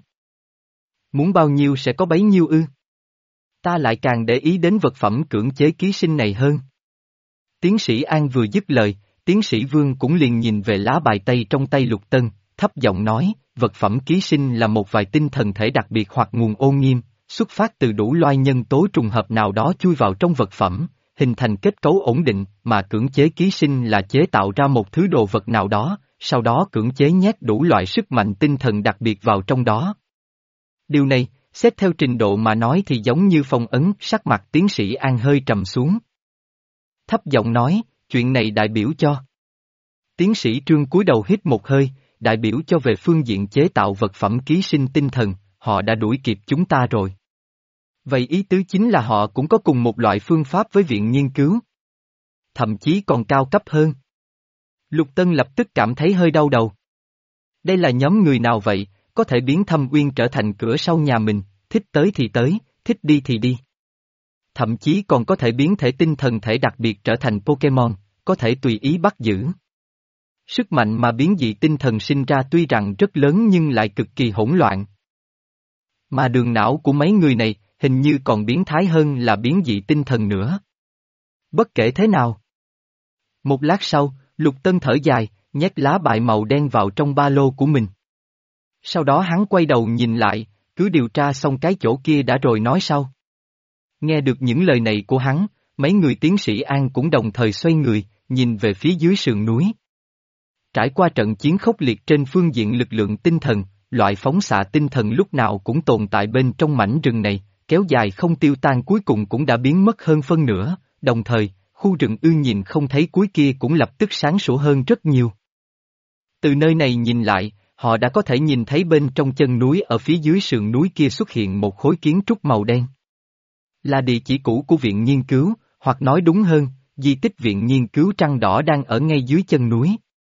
Muốn bao nhiêu sẽ có bấy nhiêu ư? Ta lại càng để ý đến vật phẩm cưỡng chế ký sinh này hơn. Tiến sĩ An vừa dứt lời, tiến sĩ Vương cũng liền nhìn về lá bài tay trong tay Lục Tân, thấp giọng nói, vật phẩm ký sinh là một vài tinh thần thể đặc biệt hoặc nguồn ô nghiêm, xuất phát từ đủ loại nhân tố trùng hợp nào đó chui vào trong vật phẩm, hình thành kết cấu ổn định, mà cưỡng chế ký sinh là chế tạo ra một thứ đồ vật nào đó, sau đó cưỡng chế nhét đủ loại sức mạnh tinh thần đặc biệt vào trong đó. Điều này, xét theo trình độ mà nói thì giống như phong ấn. Sắc mặt tiến sĩ An hơi trầm xuống. Thấp giọng nói, chuyện này đại biểu cho. Tiến sĩ Trương cúi đầu hít một hơi, đại biểu cho về phương diện chế tạo vật phẩm ký sinh tinh thần, họ đã đuổi kịp chúng ta rồi. Vậy ý tứ chính là họ cũng có cùng một loại phương pháp với viện nghiên cứu. Thậm chí còn cao cấp hơn. Lục Tân lập tức cảm thấy hơi đau đầu. Đây là nhóm người nào vậy, có thể biến Thâm Uyên trở thành cửa sau nhà mình, thích tới thì tới, thích đi thì đi. Thậm chí còn có thể biến thể tinh thần thể đặc biệt trở thành Pokemon, có thể tùy ý bắt giữ. Sức mạnh mà biến dị tinh thần sinh ra tuy rằng rất lớn nhưng lại cực kỳ hỗn loạn. Mà đường não của mấy người này, hình như còn biến thái hơn là biến dị tinh thần nữa. Bất kể thế nào. Một lát sau, Lục Tân thở dài, nhét lá bài màu đen vào trong ba lô của mình. Sau đó hắn quay đầu nhìn lại, cứ điều tra xong cái chỗ kia đã rồi nói sau. Nghe được những lời này của hắn, mấy người tiến sĩ An cũng đồng thời xoay người, nhìn về phía dưới sườn núi. Trải qua trận chiến khốc liệt trên phương diện lực lượng tinh thần, loại phóng xạ tinh thần lúc nào cũng tồn tại bên trong mảnh rừng này, kéo dài không tiêu tan cuối cùng cũng đã biến mất hơn phân nửa, đồng thời, khu rừng ư nhìn không thấy cuối kia cũng lập tức sáng sủa hơn rất nhiều. Từ nơi này nhìn lại, họ đã có thể nhìn thấy bên trong chân núi ở phía dưới sườn núi kia xuất hiện một khối kiến trúc màu đen. Là địa chỉ cũ của viện nghiên cứu, hoặc nói đúng hơn, di tích viện nghiên cứu Trăng Đỏ đang ở ngay dưới chân núi.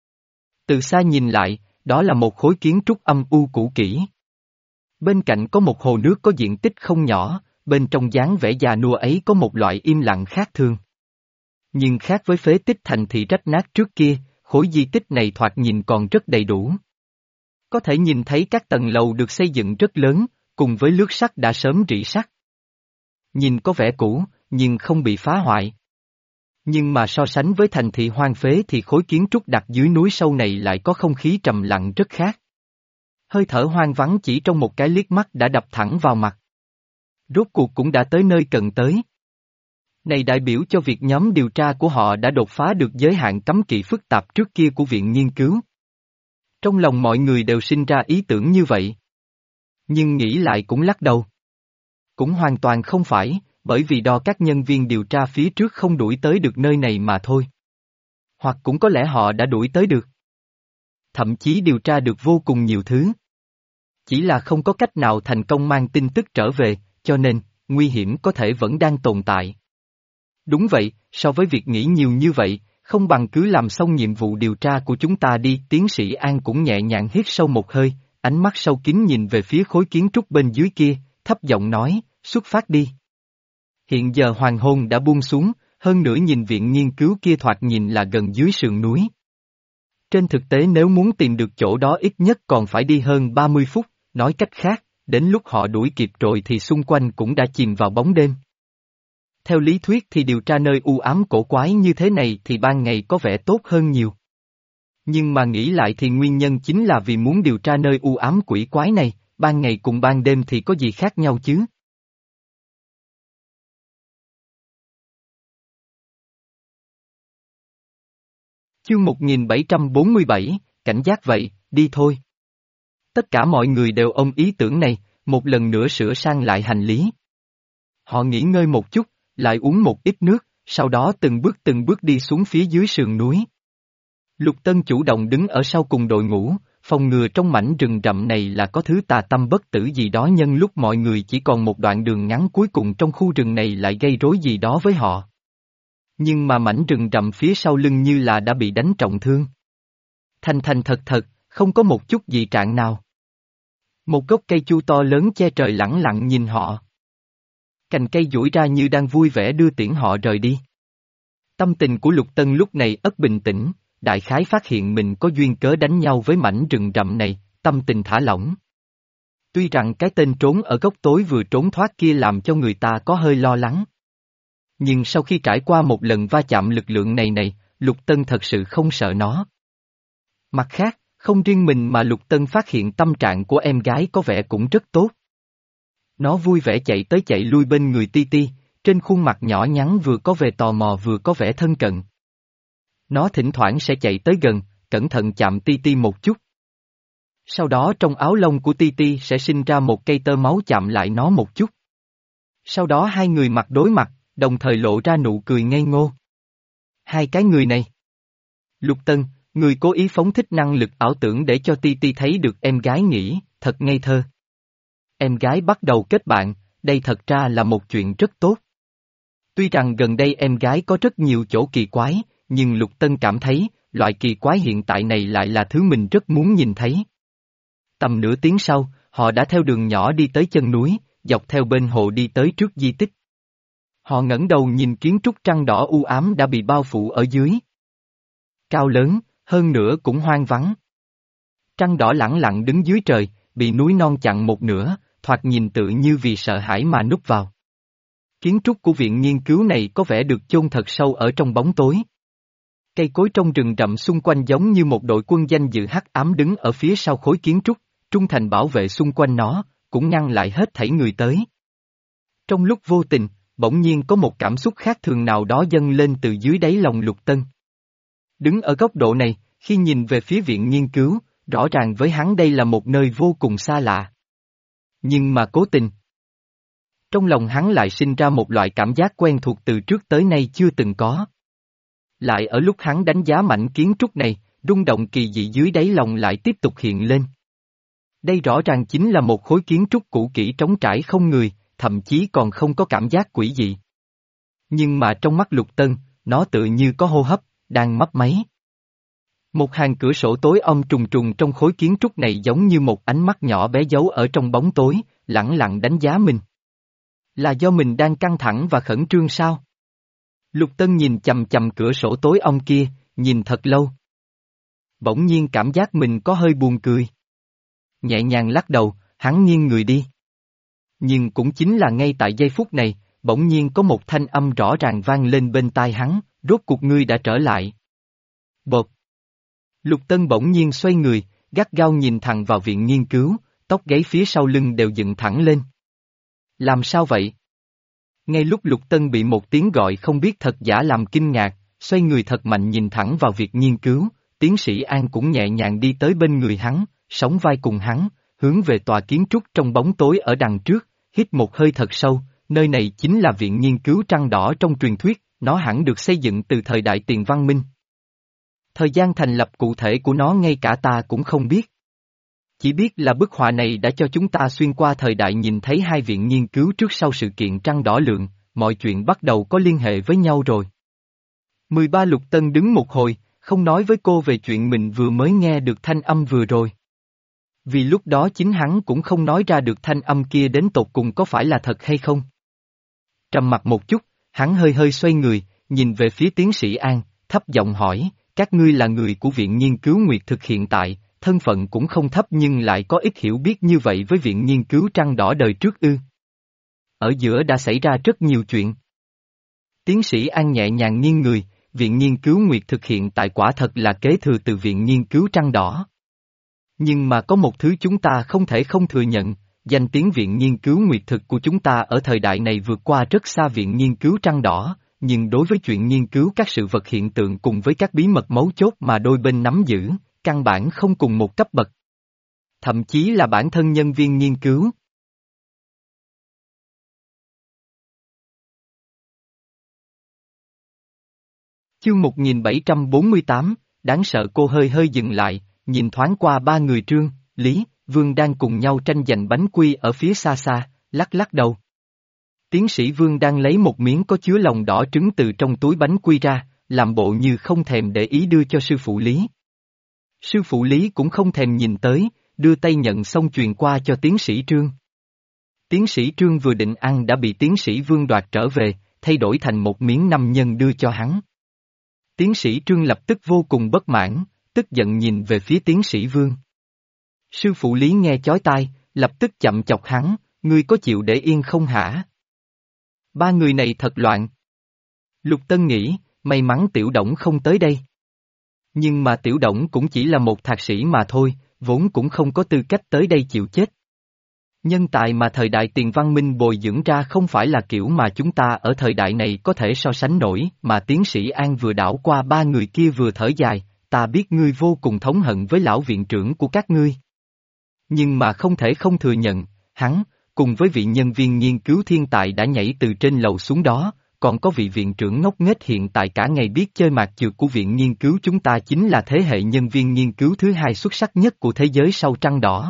Từ xa nhìn lại, đó là một khối kiến trúc âm u cũ kỹ. Bên cạnh có một hồ nước có diện tích không nhỏ, bên trong dáng vẻ già nua ấy có một loại im lặng khác thường. Nhưng khác với phế tích thành thị rách nát trước kia, khối di tích này thoạt nhìn còn rất đầy đủ. Có thể nhìn thấy các tầng lầu được xây dựng rất lớn, cùng với lướt sắt đã sớm rỉ sắt. Nhìn có vẻ cũ, nhưng không bị phá hoại. Nhưng mà so sánh với thành thị hoang phế thì khối kiến trúc đặt dưới núi sâu này lại có không khí trầm lặng rất khác. Hơi thở hoang vắng chỉ trong một cái liếc mắt đã đập thẳng vào mặt. Rốt cuộc cũng đã tới nơi cần tới. Này đại biểu cho việc nhóm điều tra của họ đã đột phá được giới hạn cấm kỵ phức tạp trước kia của viện nghiên cứu. Trong lòng mọi người đều sinh ra ý tưởng như vậy. Nhưng nghĩ lại cũng lắc đầu. Cũng hoàn toàn không phải, bởi vì do các nhân viên điều tra phía trước không đuổi tới được nơi này mà thôi. Hoặc cũng có lẽ họ đã đuổi tới được. Thậm chí điều tra được vô cùng nhiều thứ. Chỉ là không có cách nào thành công mang tin tức trở về, cho nên, nguy hiểm có thể vẫn đang tồn tại. Đúng vậy, so với việc nghĩ nhiều như vậy, không bằng cứ làm xong nhiệm vụ điều tra của chúng ta đi. Tiến sĩ An cũng nhẹ nhàng hít sâu một hơi, ánh mắt sâu kín nhìn về phía khối kiến trúc bên dưới kia, thấp giọng nói, xuất phát đi. Hiện giờ hoàng hôn đã buông xuống, hơn nữa nhìn viện nghiên cứu kia thoạt nhìn là gần dưới sườn núi. Trên thực tế nếu muốn tìm được chỗ đó ít nhất còn phải đi hơn ba mươi phút, nói cách khác, đến lúc họ đuổi kịp rồi thì xung quanh cũng đã chìm vào bóng đêm. Theo lý thuyết thì điều tra nơi u ám cổ quái như thế này thì ban ngày có vẻ tốt hơn nhiều. Nhưng mà nghĩ lại thì nguyên nhân chính là vì muốn điều tra nơi u ám quỷ quái này, ban ngày cùng ban đêm thì có gì khác nhau chứ? Chương một nghìn bảy trăm bốn mươi bảy, cảnh giác vậy, đi thôi. Tất cả mọi người đều ôm ý tưởng này, một lần nữa sửa sang lại hành lý. Họ nghỉ ngơi một chút, lại uống một ít nước, sau đó từng bước từng bước đi xuống phía dưới sườn núi. Lục Tân chủ động đứng ở sau cùng đội ngũ, phòng ngừa trong mảnh rừng rậm này là có thứ tà tâm bất tử gì đó nhân lúc mọi người chỉ còn một đoạn đường ngắn cuối cùng trong khu rừng này lại gây rối gì đó với họ. Nhưng mà mảnh rừng rậm phía sau lưng như là đã bị đánh trọng thương. Thành thành thật thật, không có một chút dị trạng nào. Một gốc cây chu to lớn che trời lẳng lặng nhìn họ. Cành cây duỗi ra như đang vui vẻ đưa tiễn họ rời đi. Tâm tình của Lục Tân lúc này ất bình tĩnh, đại khái phát hiện mình có duyên cớ đánh nhau với mảnh rừng rậm này, tâm tình thả lỏng. Tuy rằng cái tên trốn ở góc tối vừa trốn thoát kia làm cho người ta có hơi lo lắng. Nhưng sau khi trải qua một lần va chạm lực lượng này này, Lục Tân thật sự không sợ nó. Mặt khác, không riêng mình mà Lục Tân phát hiện tâm trạng của em gái có vẻ cũng rất tốt. Nó vui vẻ chạy tới chạy lui bên người Ti Ti, trên khuôn mặt nhỏ nhắn vừa có vẻ tò mò vừa có vẻ thân cận. Nó thỉnh thoảng sẽ chạy tới gần, cẩn thận chạm Ti Ti một chút. Sau đó trong áo lông của Ti Ti sẽ sinh ra một cây tơ máu chạm lại nó một chút. Sau đó hai người mặt đối mặt, đồng thời lộ ra nụ cười ngây ngô. Hai cái người này. Lục Tân, người cố ý phóng thích năng lực ảo tưởng để cho Ti Ti thấy được em gái nghĩ, thật ngây thơ. Em gái bắt đầu kết bạn, đây thật ra là một chuyện rất tốt. Tuy rằng gần đây em gái có rất nhiều chỗ kỳ quái, nhưng Lục Tân cảm thấy, loại kỳ quái hiện tại này lại là thứ mình rất muốn nhìn thấy. Tầm nửa tiếng sau, họ đã theo đường nhỏ đi tới chân núi, dọc theo bên hồ đi tới trước di tích. Họ ngẩng đầu nhìn kiến trúc trăng đỏ u ám đã bị bao phủ ở dưới. Cao lớn, hơn nữa cũng hoang vắng. Trăng đỏ lẳng lặng đứng dưới trời, bị núi non chặn một nửa, thoạt nhìn tự như vì sợ hãi mà núp vào. Kiến trúc của viện nghiên cứu này có vẻ được chôn thật sâu ở trong bóng tối. Cây cối trong rừng rậm xung quanh giống như một đội quân danh dự hắc ám đứng ở phía sau khối kiến trúc, trung thành bảo vệ xung quanh nó, cũng ngăn lại hết thảy người tới. Trong lúc vô tình, bỗng nhiên có một cảm xúc khác thường nào đó dâng lên từ dưới đáy lòng Lục Tân. Đứng ở góc độ này, khi nhìn về phía viện nghiên cứu, rõ ràng với hắn đây là một nơi vô cùng xa lạ. Nhưng mà cố tình. Trong lòng hắn lại sinh ra một loại cảm giác quen thuộc từ trước tới nay chưa từng có. Lại ở lúc hắn đánh giá mảnh kiến trúc này, rung động kỳ dị dưới đáy lòng lại tiếp tục hiện lên. Đây rõ ràng chính là một khối kiến trúc cũ kỹ trống trải không người, thậm chí còn không có cảm giác quỷ dị. Nhưng mà trong mắt Lục Tân, nó tự như có hô hấp, đang mấp máy. Một hàng cửa sổ tối om trùng trùng trong khối kiến trúc này giống như một ánh mắt nhỏ bé giấu ở trong bóng tối, lẳng lặng đánh giá mình. Là do mình đang căng thẳng và khẩn trương sao? Lục Tân nhìn chằm chằm cửa sổ tối om kia, nhìn thật lâu. Bỗng nhiên cảm giác mình có hơi buồn cười. Nhẹ nhàng lắc đầu, hắn nghiêng người đi. Nhưng cũng chính là ngay tại giây phút này, bỗng nhiên có một thanh âm rõ ràng vang lên bên tai hắn, rốt cuộc ngươi đã trở lại. Bột. Lục Tân bỗng nhiên xoay người, gắt gao nhìn thẳng vào viện nghiên cứu, tóc gáy phía sau lưng đều dựng thẳng lên. Làm sao vậy? Ngay lúc Lục Tân bị một tiếng gọi không biết thật giả làm kinh ngạc, xoay người thật mạnh nhìn thẳng vào việc nghiên cứu, tiến sĩ An cũng nhẹ nhàng đi tới bên người hắn, sóng vai cùng hắn, hướng về tòa kiến trúc trong bóng tối ở đằng trước, hít một hơi thật sâu, nơi này chính là viện nghiên cứu trăng đỏ trong truyền thuyết, nó hẳn được xây dựng từ thời đại tiền văn minh. Thời gian thành lập cụ thể của nó ngay cả ta cũng không biết. Chỉ biết là bức họa này đã cho chúng ta xuyên qua thời đại nhìn thấy hai viện nghiên cứu trước sau sự kiện trăng đỏ lượng, mọi chuyện bắt đầu có liên hệ với nhau rồi. mười ba Lục Tân đứng một hồi, không nói với cô về chuyện mình vừa mới nghe được thanh âm vừa rồi. Vì lúc đó chính hắn cũng không nói ra được thanh âm kia đến tột cùng có phải là thật hay không. Trầm mặt một chút, hắn hơi hơi xoay người, nhìn về phía tiến sĩ An, thấp giọng hỏi, các ngươi là người của Viện Nghiên cứu Nguyệt Thực hiện tại, thân phận cũng không thấp nhưng lại có ít hiểu biết như vậy với Viện Nghiên cứu Trăng Đỏ đời trước ư. Ở giữa đã xảy ra rất nhiều chuyện. Tiến sĩ An nhẹ nhàng nghiêng người, Viện Nghiên cứu Nguyệt Thực hiện tại quả thật là kế thừa từ Viện Nghiên cứu Trăng Đỏ. Nhưng mà có một thứ chúng ta không thể không thừa nhận, danh tiếng Viện Nghiên cứu Nguyệt Thực của chúng ta ở thời đại này vượt qua rất xa Viện Nghiên cứu Trăng Đỏ, nhưng đối với chuyện nghiên cứu các sự vật hiện tượng cùng với các bí mật mấu chốt mà đôi bên nắm giữ, căn bản không cùng một cấp bậc. Thậm chí là bản thân nhân viên nghiên cứu. Chương một nghìn bảy trăm bốn mươi tám, đáng sợ cô hơi hơi dừng lại, nhìn thoáng qua ba người Trương, Lý, Vương đang cùng nhau tranh giành bánh quy ở phía xa xa, lắc lắc đầu. Tiến sĩ Vương đang lấy một miếng có chứa lòng đỏ trứng từ trong túi bánh quy ra, làm bộ như không thèm để ý đưa cho sư phụ Lý. Sư phụ Lý cũng không thèm nhìn tới, đưa tay nhận xong truyền qua cho tiến sĩ Trương. Tiến sĩ Trương vừa định ăn đã bị tiến sĩ Vương đoạt trở về, thay đổi thành một miếng năm nhân đưa cho hắn. Tiến sĩ Trương lập tức vô cùng bất mãn, tức giận nhìn về phía tiến sĩ Vương. Sư phụ Lý nghe chói tai, lập tức chậm chọc hắn, ngươi có chịu để yên không hả? Ba người này thật loạn. Lục Tân nghĩ, may mắn Tiểu Đổng không tới đây. Nhưng mà Tiểu Đổng cũng chỉ là một thạc sĩ mà thôi, vốn cũng không có tư cách tới đây chịu chết. Nhân tài mà thời đại tiền văn minh bồi dưỡng ra không phải là kiểu mà chúng ta ở thời đại này có thể so sánh nổi, mà tiến sĩ An vừa đảo qua ba người kia vừa thở dài, ta biết ngươi vô cùng thống hận với lão viện trưởng của các ngươi. Nhưng mà không thể không thừa nhận, hắn, cùng với vị nhân viên nghiên cứu thiên tài đã nhảy từ trên lầu xuống đó, còn có vị viện trưởng ngốc nghếch hiện tại cả ngày biết chơi mạc chược của viện nghiên cứu chúng ta chính là thế hệ nhân viên nghiên cứu thứ hai xuất sắc nhất của thế giới sau trăng đỏ.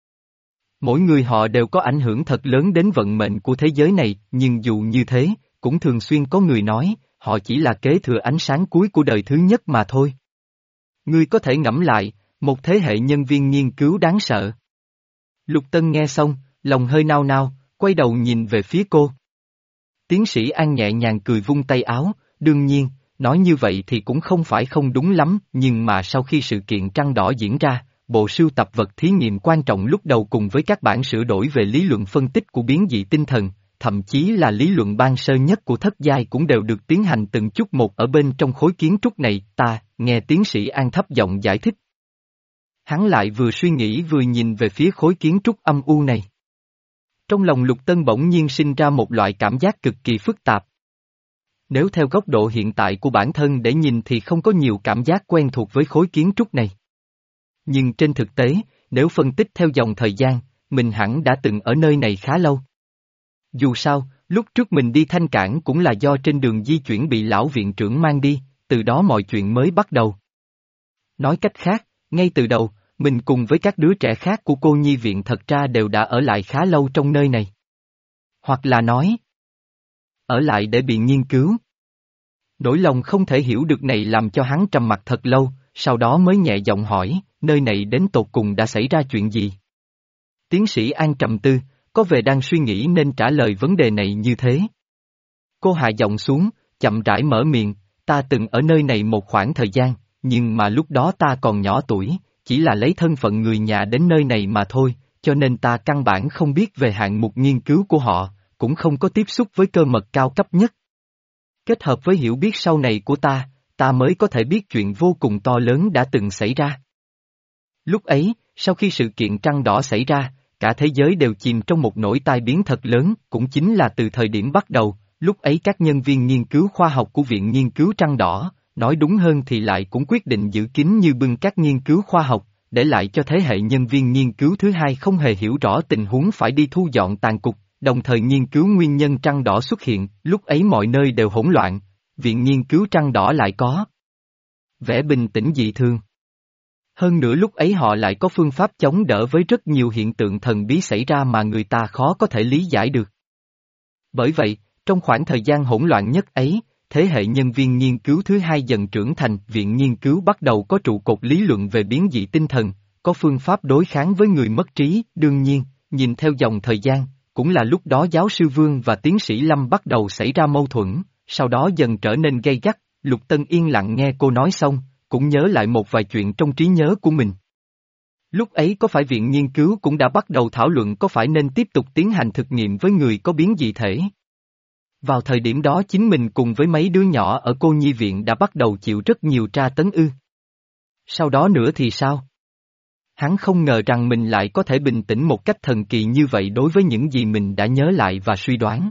Mỗi người họ đều có ảnh hưởng thật lớn đến vận mệnh của thế giới này, nhưng dù như thế, cũng thường xuyên có người nói, họ chỉ là kế thừa ánh sáng cuối của đời thứ nhất mà thôi. Ngươi có thể ngẫm lại, một thế hệ nhân viên nghiên cứu đáng sợ. Lục Tân nghe xong, lòng hơi nao nao, quay đầu nhìn về phía cô. Tiến sĩ An nhẹ nhàng cười vung tay áo, đương nhiên, nói như vậy thì cũng không phải không đúng lắm, nhưng mà sau khi sự kiện trăng đỏ diễn ra, bộ sưu tập vật thí nghiệm quan trọng lúc đầu cùng với các bản sửa đổi về lý luận phân tích của biến dị tinh thần, thậm chí là lý luận ban sơ nhất của thất giai cũng đều được tiến hành từng chút một ở bên trong khối kiến trúc này. Ta, nghe tiến sĩ An thấp giọng giải thích. Hắn lại vừa suy nghĩ vừa nhìn về phía khối kiến trúc âm u này. Trong lòng Lục Tân bỗng nhiên sinh ra một loại cảm giác cực kỳ phức tạp. Nếu theo góc độ hiện tại của bản thân để nhìn thì không có nhiều cảm giác quen thuộc với khối kiến trúc này. Nhưng trên thực tế, nếu phân tích theo dòng thời gian, mình hẳn đã từng ở nơi này khá lâu. Dù sao, lúc trước mình đi Thanh Cảng cũng là do trên đường di chuyển bị lão viện trưởng mang đi, từ đó mọi chuyện mới bắt đầu. Nói cách khác, ngay từ đầu, mình cùng với các đứa trẻ khác của cô nhi viện thật ra đều đã ở lại khá lâu trong nơi này. Hoặc là nói, ở lại để bị nghiên cứu. Nỗi lòng không thể hiểu được này làm cho hắn trầm mặc thật lâu, sau đó mới nhẹ giọng hỏi, nơi này đến tột cùng đã xảy ra chuyện gì? Tiến sĩ An trầm tư, có vẻ đang suy nghĩ nên trả lời vấn đề này như thế. Cô hạ giọng xuống, chậm rãi mở miệng, ta từng ở nơi này một khoảng thời gian, nhưng mà lúc đó ta còn nhỏ tuổi, chỉ là lấy thân phận người nhà đến nơi này mà thôi, cho nên ta căn bản không biết về hạng mục nghiên cứu của họ, cũng không có tiếp xúc với cơ mật cao cấp nhất. Kết hợp với hiểu biết sau này của ta, ta mới có thể biết chuyện vô cùng to lớn đã từng xảy ra. Lúc ấy, sau khi sự kiện trăng đỏ xảy ra, cả thế giới đều chìm trong một nỗi tai biến thật lớn, cũng chính là từ thời điểm bắt đầu, lúc ấy các nhân viên nghiên cứu khoa học của Viện Nghiên cứu Trăng Đỏ, nói đúng hơn thì lại cũng quyết định giữ kín như bưng các nghiên cứu khoa học, để lại cho thế hệ nhân viên nghiên cứu thứ hai không hề hiểu rõ tình huống phải đi thu dọn tàn cục, đồng thời nghiên cứu nguyên nhân Trăng Đỏ xuất hiện, lúc ấy mọi nơi đều hỗn loạn, Viện Nghiên cứu Trăng Đỏ lại có vẻ bình tĩnh dị thường. Hơn nữa lúc ấy họ lại có phương pháp chống đỡ với rất nhiều hiện tượng thần bí xảy ra mà người ta khó có thể lý giải được. Bởi vậy, trong khoảng thời gian hỗn loạn nhất ấy, thế hệ nhân viên nghiên cứu thứ hai dần trưởng thành, viện nghiên cứu bắt đầu có trụ cột lý luận về biến dị tinh thần, có phương pháp đối kháng với người mất trí, đương nhiên, nhìn theo dòng thời gian, cũng là lúc đó giáo sư Vương và tiến sĩ Lâm bắt đầu xảy ra mâu thuẫn, sau đó dần trở nên gay gắt, Lục Tân yên lặng nghe cô nói xong, cũng nhớ lại một vài chuyện trong trí nhớ của mình. Lúc ấy có phải viện nghiên cứu cũng đã bắt đầu thảo luận có phải nên tiếp tục tiến hành thực nghiệm với người có biến dị thể. Vào thời điểm đó chính mình cùng với mấy đứa nhỏ ở cô nhi viện đã bắt đầu chịu rất nhiều tra tấn ư. Sau đó nữa thì sao? Hắn không ngờ rằng mình lại có thể bình tĩnh một cách thần kỳ như vậy đối với những gì mình đã nhớ lại và suy đoán.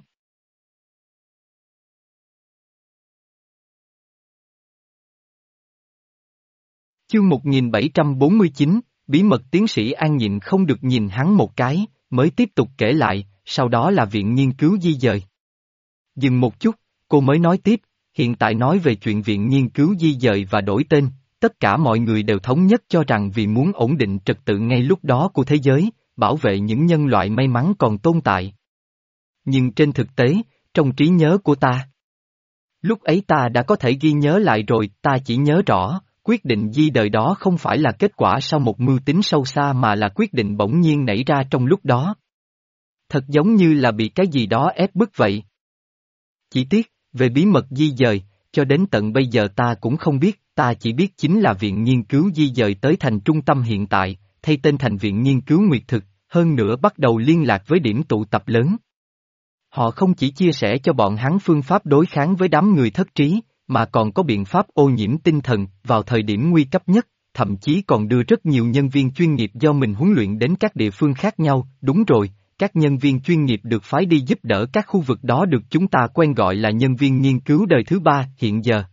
Chương một nghìn bảy trăm bốn mươi chín, bí mật tiến sĩ An nhịn không được nhìn hắn một cái, mới tiếp tục kể lại, sau đó là viện nghiên cứu di dời. Dừng một chút, cô mới nói tiếp, hiện tại nói về chuyện viện nghiên cứu di dời và đổi tên, tất cả mọi người đều thống nhất cho rằng vì muốn ổn định trật tự ngay lúc đó của thế giới, bảo vệ những nhân loại may mắn còn tồn tại. Nhưng trên thực tế, trong trí nhớ của ta, lúc ấy ta đã có thể ghi nhớ lại rồi, ta chỉ nhớ rõ, quyết định di đời đó không phải là kết quả sau một mưu tính sâu xa mà là quyết định bỗng nhiên nảy ra trong lúc đó. Thật giống như là bị cái gì đó ép bức vậy. Chỉ tiếc, về bí mật di dời, cho đến tận bây giờ ta cũng không biết, ta chỉ biết chính là viện nghiên cứu di dời tới thành trung tâm hiện tại, thay tên thành viện nghiên cứu Nguyệt Thực, hơn nữa bắt đầu liên lạc với điểm tụ tập lớn. Họ không chỉ chia sẻ cho bọn hắn phương pháp đối kháng với đám người thất trí, mà còn có biện pháp ô nhiễm tinh thần vào thời điểm nguy cấp nhất, thậm chí còn đưa rất nhiều nhân viên chuyên nghiệp do mình huấn luyện đến các địa phương khác nhau, đúng rồi. Các nhân viên chuyên nghiệp được phái đi giúp đỡ các khu vực đó được chúng ta quen gọi là nhân viên nghiên cứu đời thứ ba hiện giờ.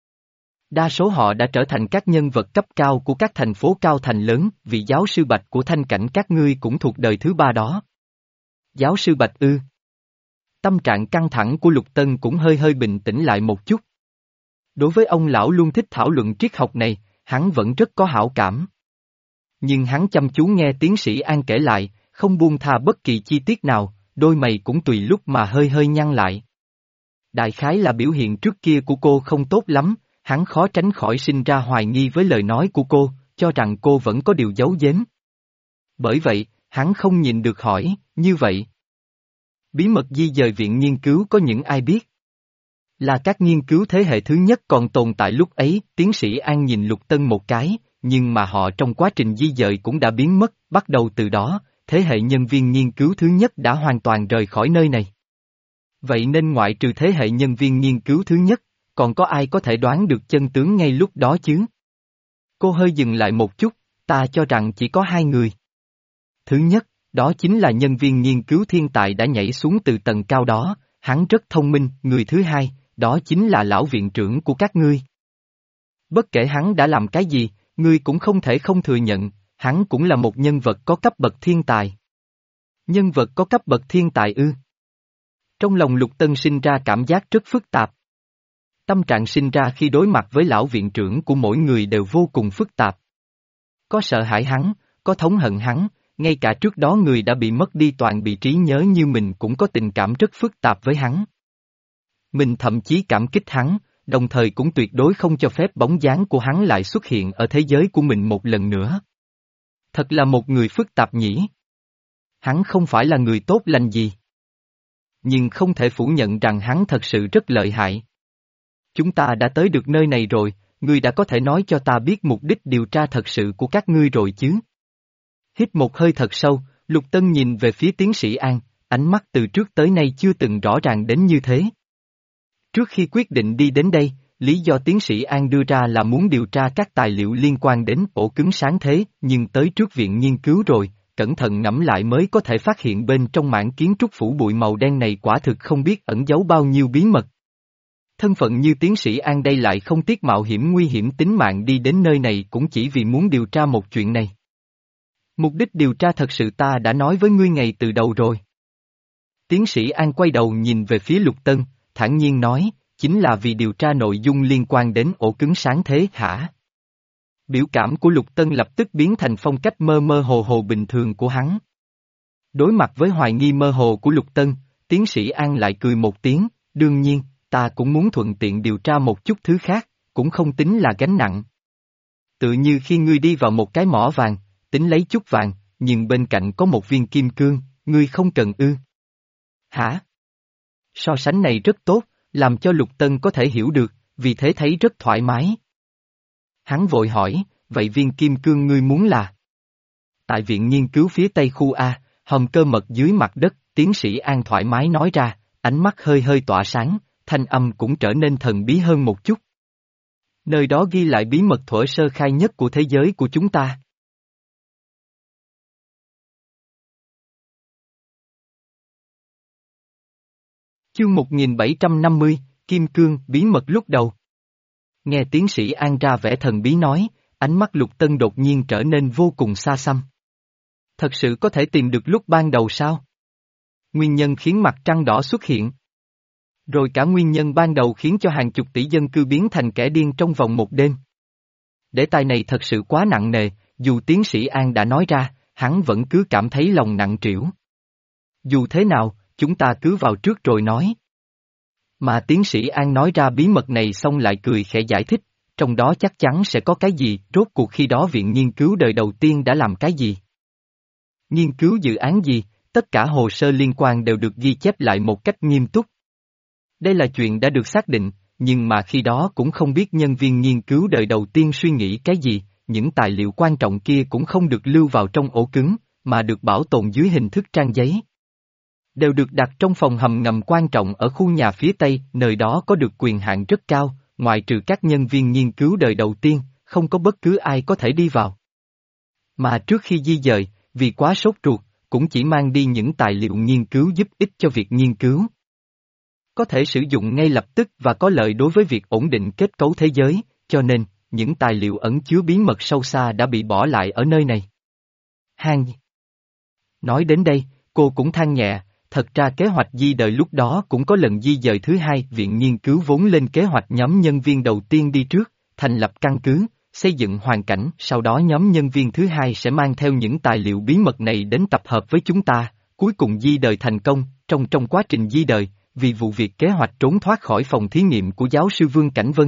Đa số họ đã trở thành các nhân vật cấp cao của các thành phố cao thành lớn, vị giáo sư Bạch của Thanh Cảnh các ngươi cũng thuộc đời thứ ba đó. Giáo sư Bạch ư? Tâm trạng căng thẳng của Lục Tân cũng hơi hơi bình tĩnh lại một chút. Đối với ông lão luôn thích thảo luận triết học này, hắn vẫn rất có hảo cảm. Nhưng hắn chăm chú nghe tiến sĩ An kể lại, không buông tha bất kỳ chi tiết nào, đôi mày cũng tùy lúc mà hơi hơi nhăn lại. Đại khái là biểu hiện trước kia của cô không tốt lắm, hắn khó tránh khỏi sinh ra hoài nghi với lời nói của cô, cho rằng cô vẫn có điều giấu giếm. Bởi vậy, hắn không nhìn được hỏi, như vậy. Bí mật di dời viện nghiên cứu có những ai biết? Là các nghiên cứu thế hệ thứ nhất còn tồn tại lúc ấy, tiến sĩ An nhìn Lục Tân một cái, nhưng mà họ trong quá trình di dời cũng đã biến mất, bắt đầu từ đó. Thế hệ nhân viên nghiên cứu thứ nhất đã hoàn toàn rời khỏi nơi này. Vậy nên ngoại trừ thế hệ nhân viên nghiên cứu thứ nhất, còn có ai có thể đoán được chân tướng ngay lúc đó chứ? Cô hơi dừng lại một chút, ta cho rằng chỉ có hai người. Thứ nhất, đó chính là nhân viên nghiên cứu thiên tài đã nhảy xuống từ tầng cao đó, hắn rất thông minh. Người thứ hai, đó chính là lão viện trưởng của các ngươi. Bất kể hắn đã làm cái gì, ngươi cũng không thể không thừa nhận, hắn cũng là một nhân vật có cấp bậc thiên tài. Nhân vật có cấp bậc thiên tài ư? Trong lòng Lục Tân sinh ra cảm giác rất phức tạp. Tâm trạng sinh ra khi đối mặt với lão viện trưởng của mỗi người đều vô cùng phức tạp. Có sợ hãi hắn, có thống hận hắn, ngay cả trước đó người đã bị mất đi toàn bị trí nhớ như mình cũng có tình cảm rất phức tạp với hắn. Mình thậm chí cảm kích hắn, đồng thời cũng tuyệt đối không cho phép bóng dáng của hắn lại xuất hiện ở thế giới của mình một lần nữa. Thật là một người phức tạp nhỉ. Hắn không phải là người tốt lành gì. Nhưng không thể phủ nhận rằng hắn thật sự rất lợi hại. Chúng ta đã tới được nơi này rồi, ngươi đã có thể nói cho ta biết mục đích điều tra thật sự của các ngươi rồi chứ? Hít một hơi thật sâu, Lục Tân nhìn về phía tiến sĩ An, ánh mắt từ trước tới nay chưa từng rõ ràng đến như thế. Trước khi quyết định đi đến đây, lý do tiến sĩ An đưa ra là muốn điều tra các tài liệu liên quan đến ổ cứng sáng thế, nhưng tới trước viện nghiên cứu rồi, cẩn thận ngẫm lại mới có thể phát hiện bên trong mảng kiến trúc phủ bụi màu đen này quả thực không biết ẩn giấu bao nhiêu bí mật. Thân phận như tiến sĩ An đây lại không tiếc mạo hiểm nguy hiểm tính mạng đi đến nơi này cũng chỉ vì muốn điều tra một chuyện này. Mục đích điều tra thật sự ta đã nói với ngươi ngay từ đầu rồi. Tiến sĩ An quay đầu nhìn về phía Lục Tân, thản nhiên nói, chính là vì điều tra nội dung liên quan đến ổ cứng sáng thế hả? Biểu cảm của Lục Tân lập tức biến thành phong cách mơ mơ hồ hồ bình thường của hắn. Đối mặt với hoài nghi mơ hồ của Lục Tân, tiến sĩ An lại cười một tiếng, đương nhiên, ta cũng muốn thuận tiện điều tra một chút thứ khác, cũng không tính là gánh nặng. Tự như khi ngươi đi vào một cái mỏ vàng, tính lấy chút vàng, nhưng bên cạnh có một viên kim cương, ngươi không cần ư. Hả? So sánh này rất tốt, làm cho Lục Tân có thể hiểu được, vì thế thấy rất thoải mái. Hắn vội hỏi, vậy viên kim cương ngươi muốn là? Tại viện nghiên cứu phía tây khu A, hầm cơ mật dưới mặt đất, tiến sĩ An thoải mái nói ra, ánh mắt hơi hơi tỏa sáng, thanh âm cũng trở nên thần bí hơn một chút. Nơi đó ghi lại bí mật thuở sơ khai nhất của thế giới của chúng ta. Chương một nghìn bảy trăm năm mươi, Kim Cương, bí mật lúc đầu. Nghe tiến sĩ An ra vẻ thần bí nói, ánh mắt Lục Tân đột nhiên trở nên vô cùng xa xăm. Thật sự có thể tìm được lúc ban đầu sao? Nguyên nhân khiến mặt trăng đỏ xuất hiện. Rồi cả nguyên nhân ban đầu khiến cho hàng chục tỷ dân cư biến thành kẻ điên trong vòng một đêm. Đề tài này thật sự quá nặng nề, dù tiến sĩ An đã nói ra, hắn vẫn cứ cảm thấy lòng nặng trĩu. Dù thế nào, chúng ta cứ vào trước rồi nói. Mà tiến sĩ An nói ra bí mật này xong lại cười khẽ giải thích, trong đó chắc chắn sẽ có cái gì, rốt cuộc khi đó viện nghiên cứu đời đầu tiên đã làm cái gì. Nghiên cứu dự án gì, tất cả hồ sơ liên quan đều được ghi chép lại một cách nghiêm túc. Đây là chuyện đã được xác định, nhưng mà khi đó cũng không biết nhân viên nghiên cứu đời đầu tiên suy nghĩ cái gì, những tài liệu quan trọng kia cũng không được lưu vào trong ổ cứng, mà được bảo tồn dưới hình thức trang giấy. Đều được đặt trong phòng hầm ngầm quan trọng ở khu nhà phía Tây, nơi đó có được quyền hạn rất cao, ngoại trừ các nhân viên nghiên cứu đời đầu tiên, không có bất cứ ai có thể đi vào. Mà trước khi di dời, vì quá sốt ruột, cũng chỉ mang đi những tài liệu nghiên cứu giúp ích cho việc nghiên cứu. Có thể sử dụng ngay lập tức và có lợi đối với việc ổn định kết cấu thế giới, cho nên, những tài liệu ẩn chứa bí mật sâu xa đã bị bỏ lại ở nơi này. Hang. Nói đến đây, cô cũng than nhẹ, thật ra kế hoạch di dời lúc đó cũng có lần di dời thứ hai, viện nghiên cứu vốn lên kế hoạch nhóm nhân viên đầu tiên đi trước, thành lập căn cứ, xây dựng hoàn cảnh, sau đó nhóm nhân viên thứ hai sẽ mang theo những tài liệu bí mật này đến tập hợp với chúng ta, cuối cùng di dời thành công, trong trong quá trình di dời, vì vụ việc kế hoạch trốn thoát khỏi phòng thí nghiệm của giáo sư Vương Cảnh Vân.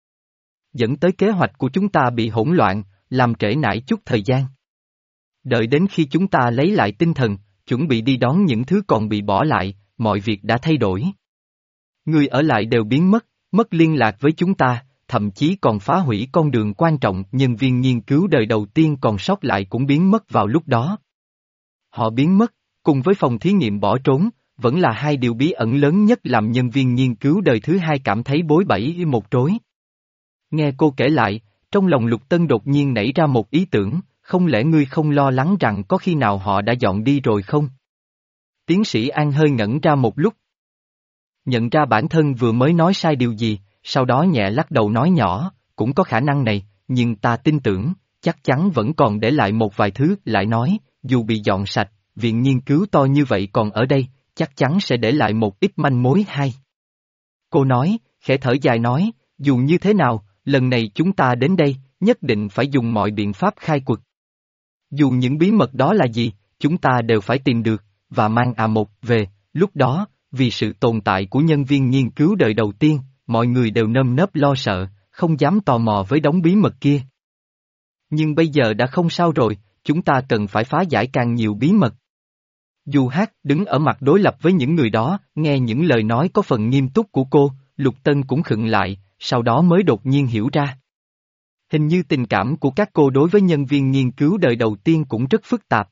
Dẫn tới kế hoạch của chúng ta bị hỗn loạn, làm trễ nải chút thời gian. Đợi đến khi chúng ta lấy lại tinh thần, chuẩn bị đi đón những thứ còn bị bỏ lại, mọi việc đã thay đổi. Người ở lại đều biến mất, mất liên lạc với chúng ta, thậm chí còn phá hủy con đường quan trọng, nhân viên nghiên cứu đời đầu tiên còn sót lại cũng biến mất vào lúc đó. Họ biến mất, cùng với phòng thí nghiệm bỏ trốn, vẫn là hai điều bí ẩn lớn nhất làm nhân viên nghiên cứu đời thứ hai cảm thấy bối bẫy một rối. Nghe cô kể lại, trong lòng Lục Tân đột nhiên nảy ra một ý tưởng, không lẽ ngươi không lo lắng rằng có khi nào họ đã dọn đi rồi không? Tiến sĩ An hơi ngẩn ra một lúc. Nhận ra bản thân vừa mới nói sai điều gì, sau đó nhẹ lắc đầu nói nhỏ, cũng có khả năng này, nhưng ta tin tưởng, chắc chắn vẫn còn để lại một vài thứ, lại nói, dù bị dọn sạch, viện nghiên cứu to như vậy còn ở đây, chắc chắn sẽ để lại một ít manh mối hay. Cô nói, khẽ thở dài nói, dù như thế nào, lần này chúng ta đến đây, nhất định phải dùng mọi biện pháp khai quật. Dù những bí mật đó là gì, chúng ta đều phải tìm được, và mang à một về, lúc đó, vì sự tồn tại của nhân viên nghiên cứu đời đầu tiên, mọi người đều nơm nớp lo sợ, không dám tò mò với đống bí mật kia. Nhưng bây giờ đã không sao rồi, chúng ta cần phải phá giải càng nhiều bí mật. Dù hát đứng ở mặt đối lập với những người đó, nghe những lời nói có phần nghiêm túc của cô, Lục Tân cũng khựng lại, sau đó mới đột nhiên hiểu ra. Hình như tình cảm của các cô đối với nhân viên nghiên cứu đời đầu tiên cũng rất phức tạp.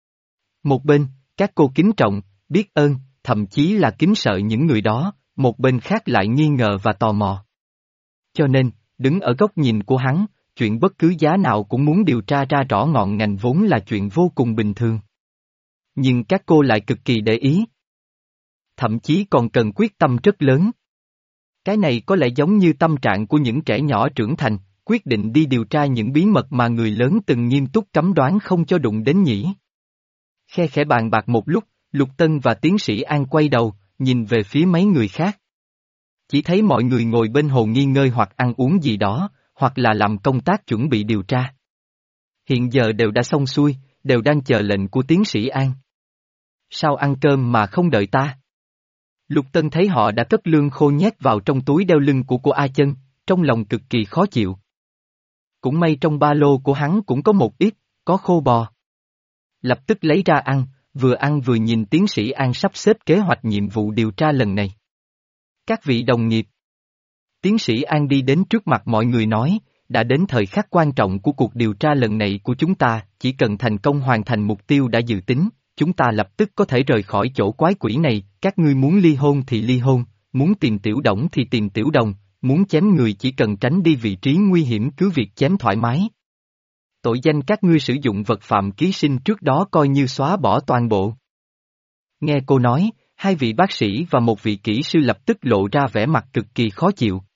Một bên, các cô kính trọng, biết ơn, thậm chí là kính sợ những người đó, một bên khác lại nghi ngờ và tò mò. Cho nên, đứng ở góc nhìn của hắn, chuyện bất cứ giá nào cũng muốn điều tra ra rõ ngọn ngành vốn là chuyện vô cùng bình thường. Nhưng các cô lại cực kỳ để ý. Thậm chí còn cần quyết tâm rất lớn. Cái này có lẽ giống như tâm trạng của những trẻ nhỏ trưởng thành, quyết định đi điều tra những bí mật mà người lớn từng nghiêm túc cấm đoán không cho đụng đến nhỉ. Khe khẽ bàn bạc một lúc, Lục Tân và tiến sĩ An quay đầu, nhìn về phía mấy người khác. Chỉ thấy mọi người ngồi bên hồ nghỉ ngơi hoặc ăn uống gì đó, hoặc là làm công tác chuẩn bị điều tra. Hiện giờ đều đã xong xuôi, đều đang chờ lệnh của tiến sĩ An. Sao ăn cơm mà không đợi ta? Lục Tân thấy họ đã cất lương khô nhét vào trong túi đeo lưng của cô A Chân, trong lòng cực kỳ khó chịu. Cũng may trong ba lô của hắn cũng có một ít, có khô bò. Lập tức lấy ra ăn, vừa ăn vừa nhìn tiến sĩ An sắp xếp kế hoạch nhiệm vụ điều tra lần này. Các vị đồng nghiệp. Tiến sĩ An đi đến trước mặt mọi người nói, đã đến thời khắc quan trọng của cuộc điều tra lần này của chúng ta, chỉ cần thành công hoàn thành mục tiêu đã dự tính, chúng ta lập tức có thể rời khỏi chỗ quái quỷ này, các ngươi muốn ly hôn thì ly hôn, muốn tìm tiểu đồng thì tìm tiểu đồng, muốn chém người chỉ cần tránh đi vị trí nguy hiểm cứ việc chém thoải mái. Tội danh các ngươi sử dụng vật phạm ký sinh trước đó coi như xóa bỏ toàn bộ. Nghe cô nói, hai vị bác sĩ và một vị kỹ sư lập tức lộ ra vẻ mặt cực kỳ khó chịu.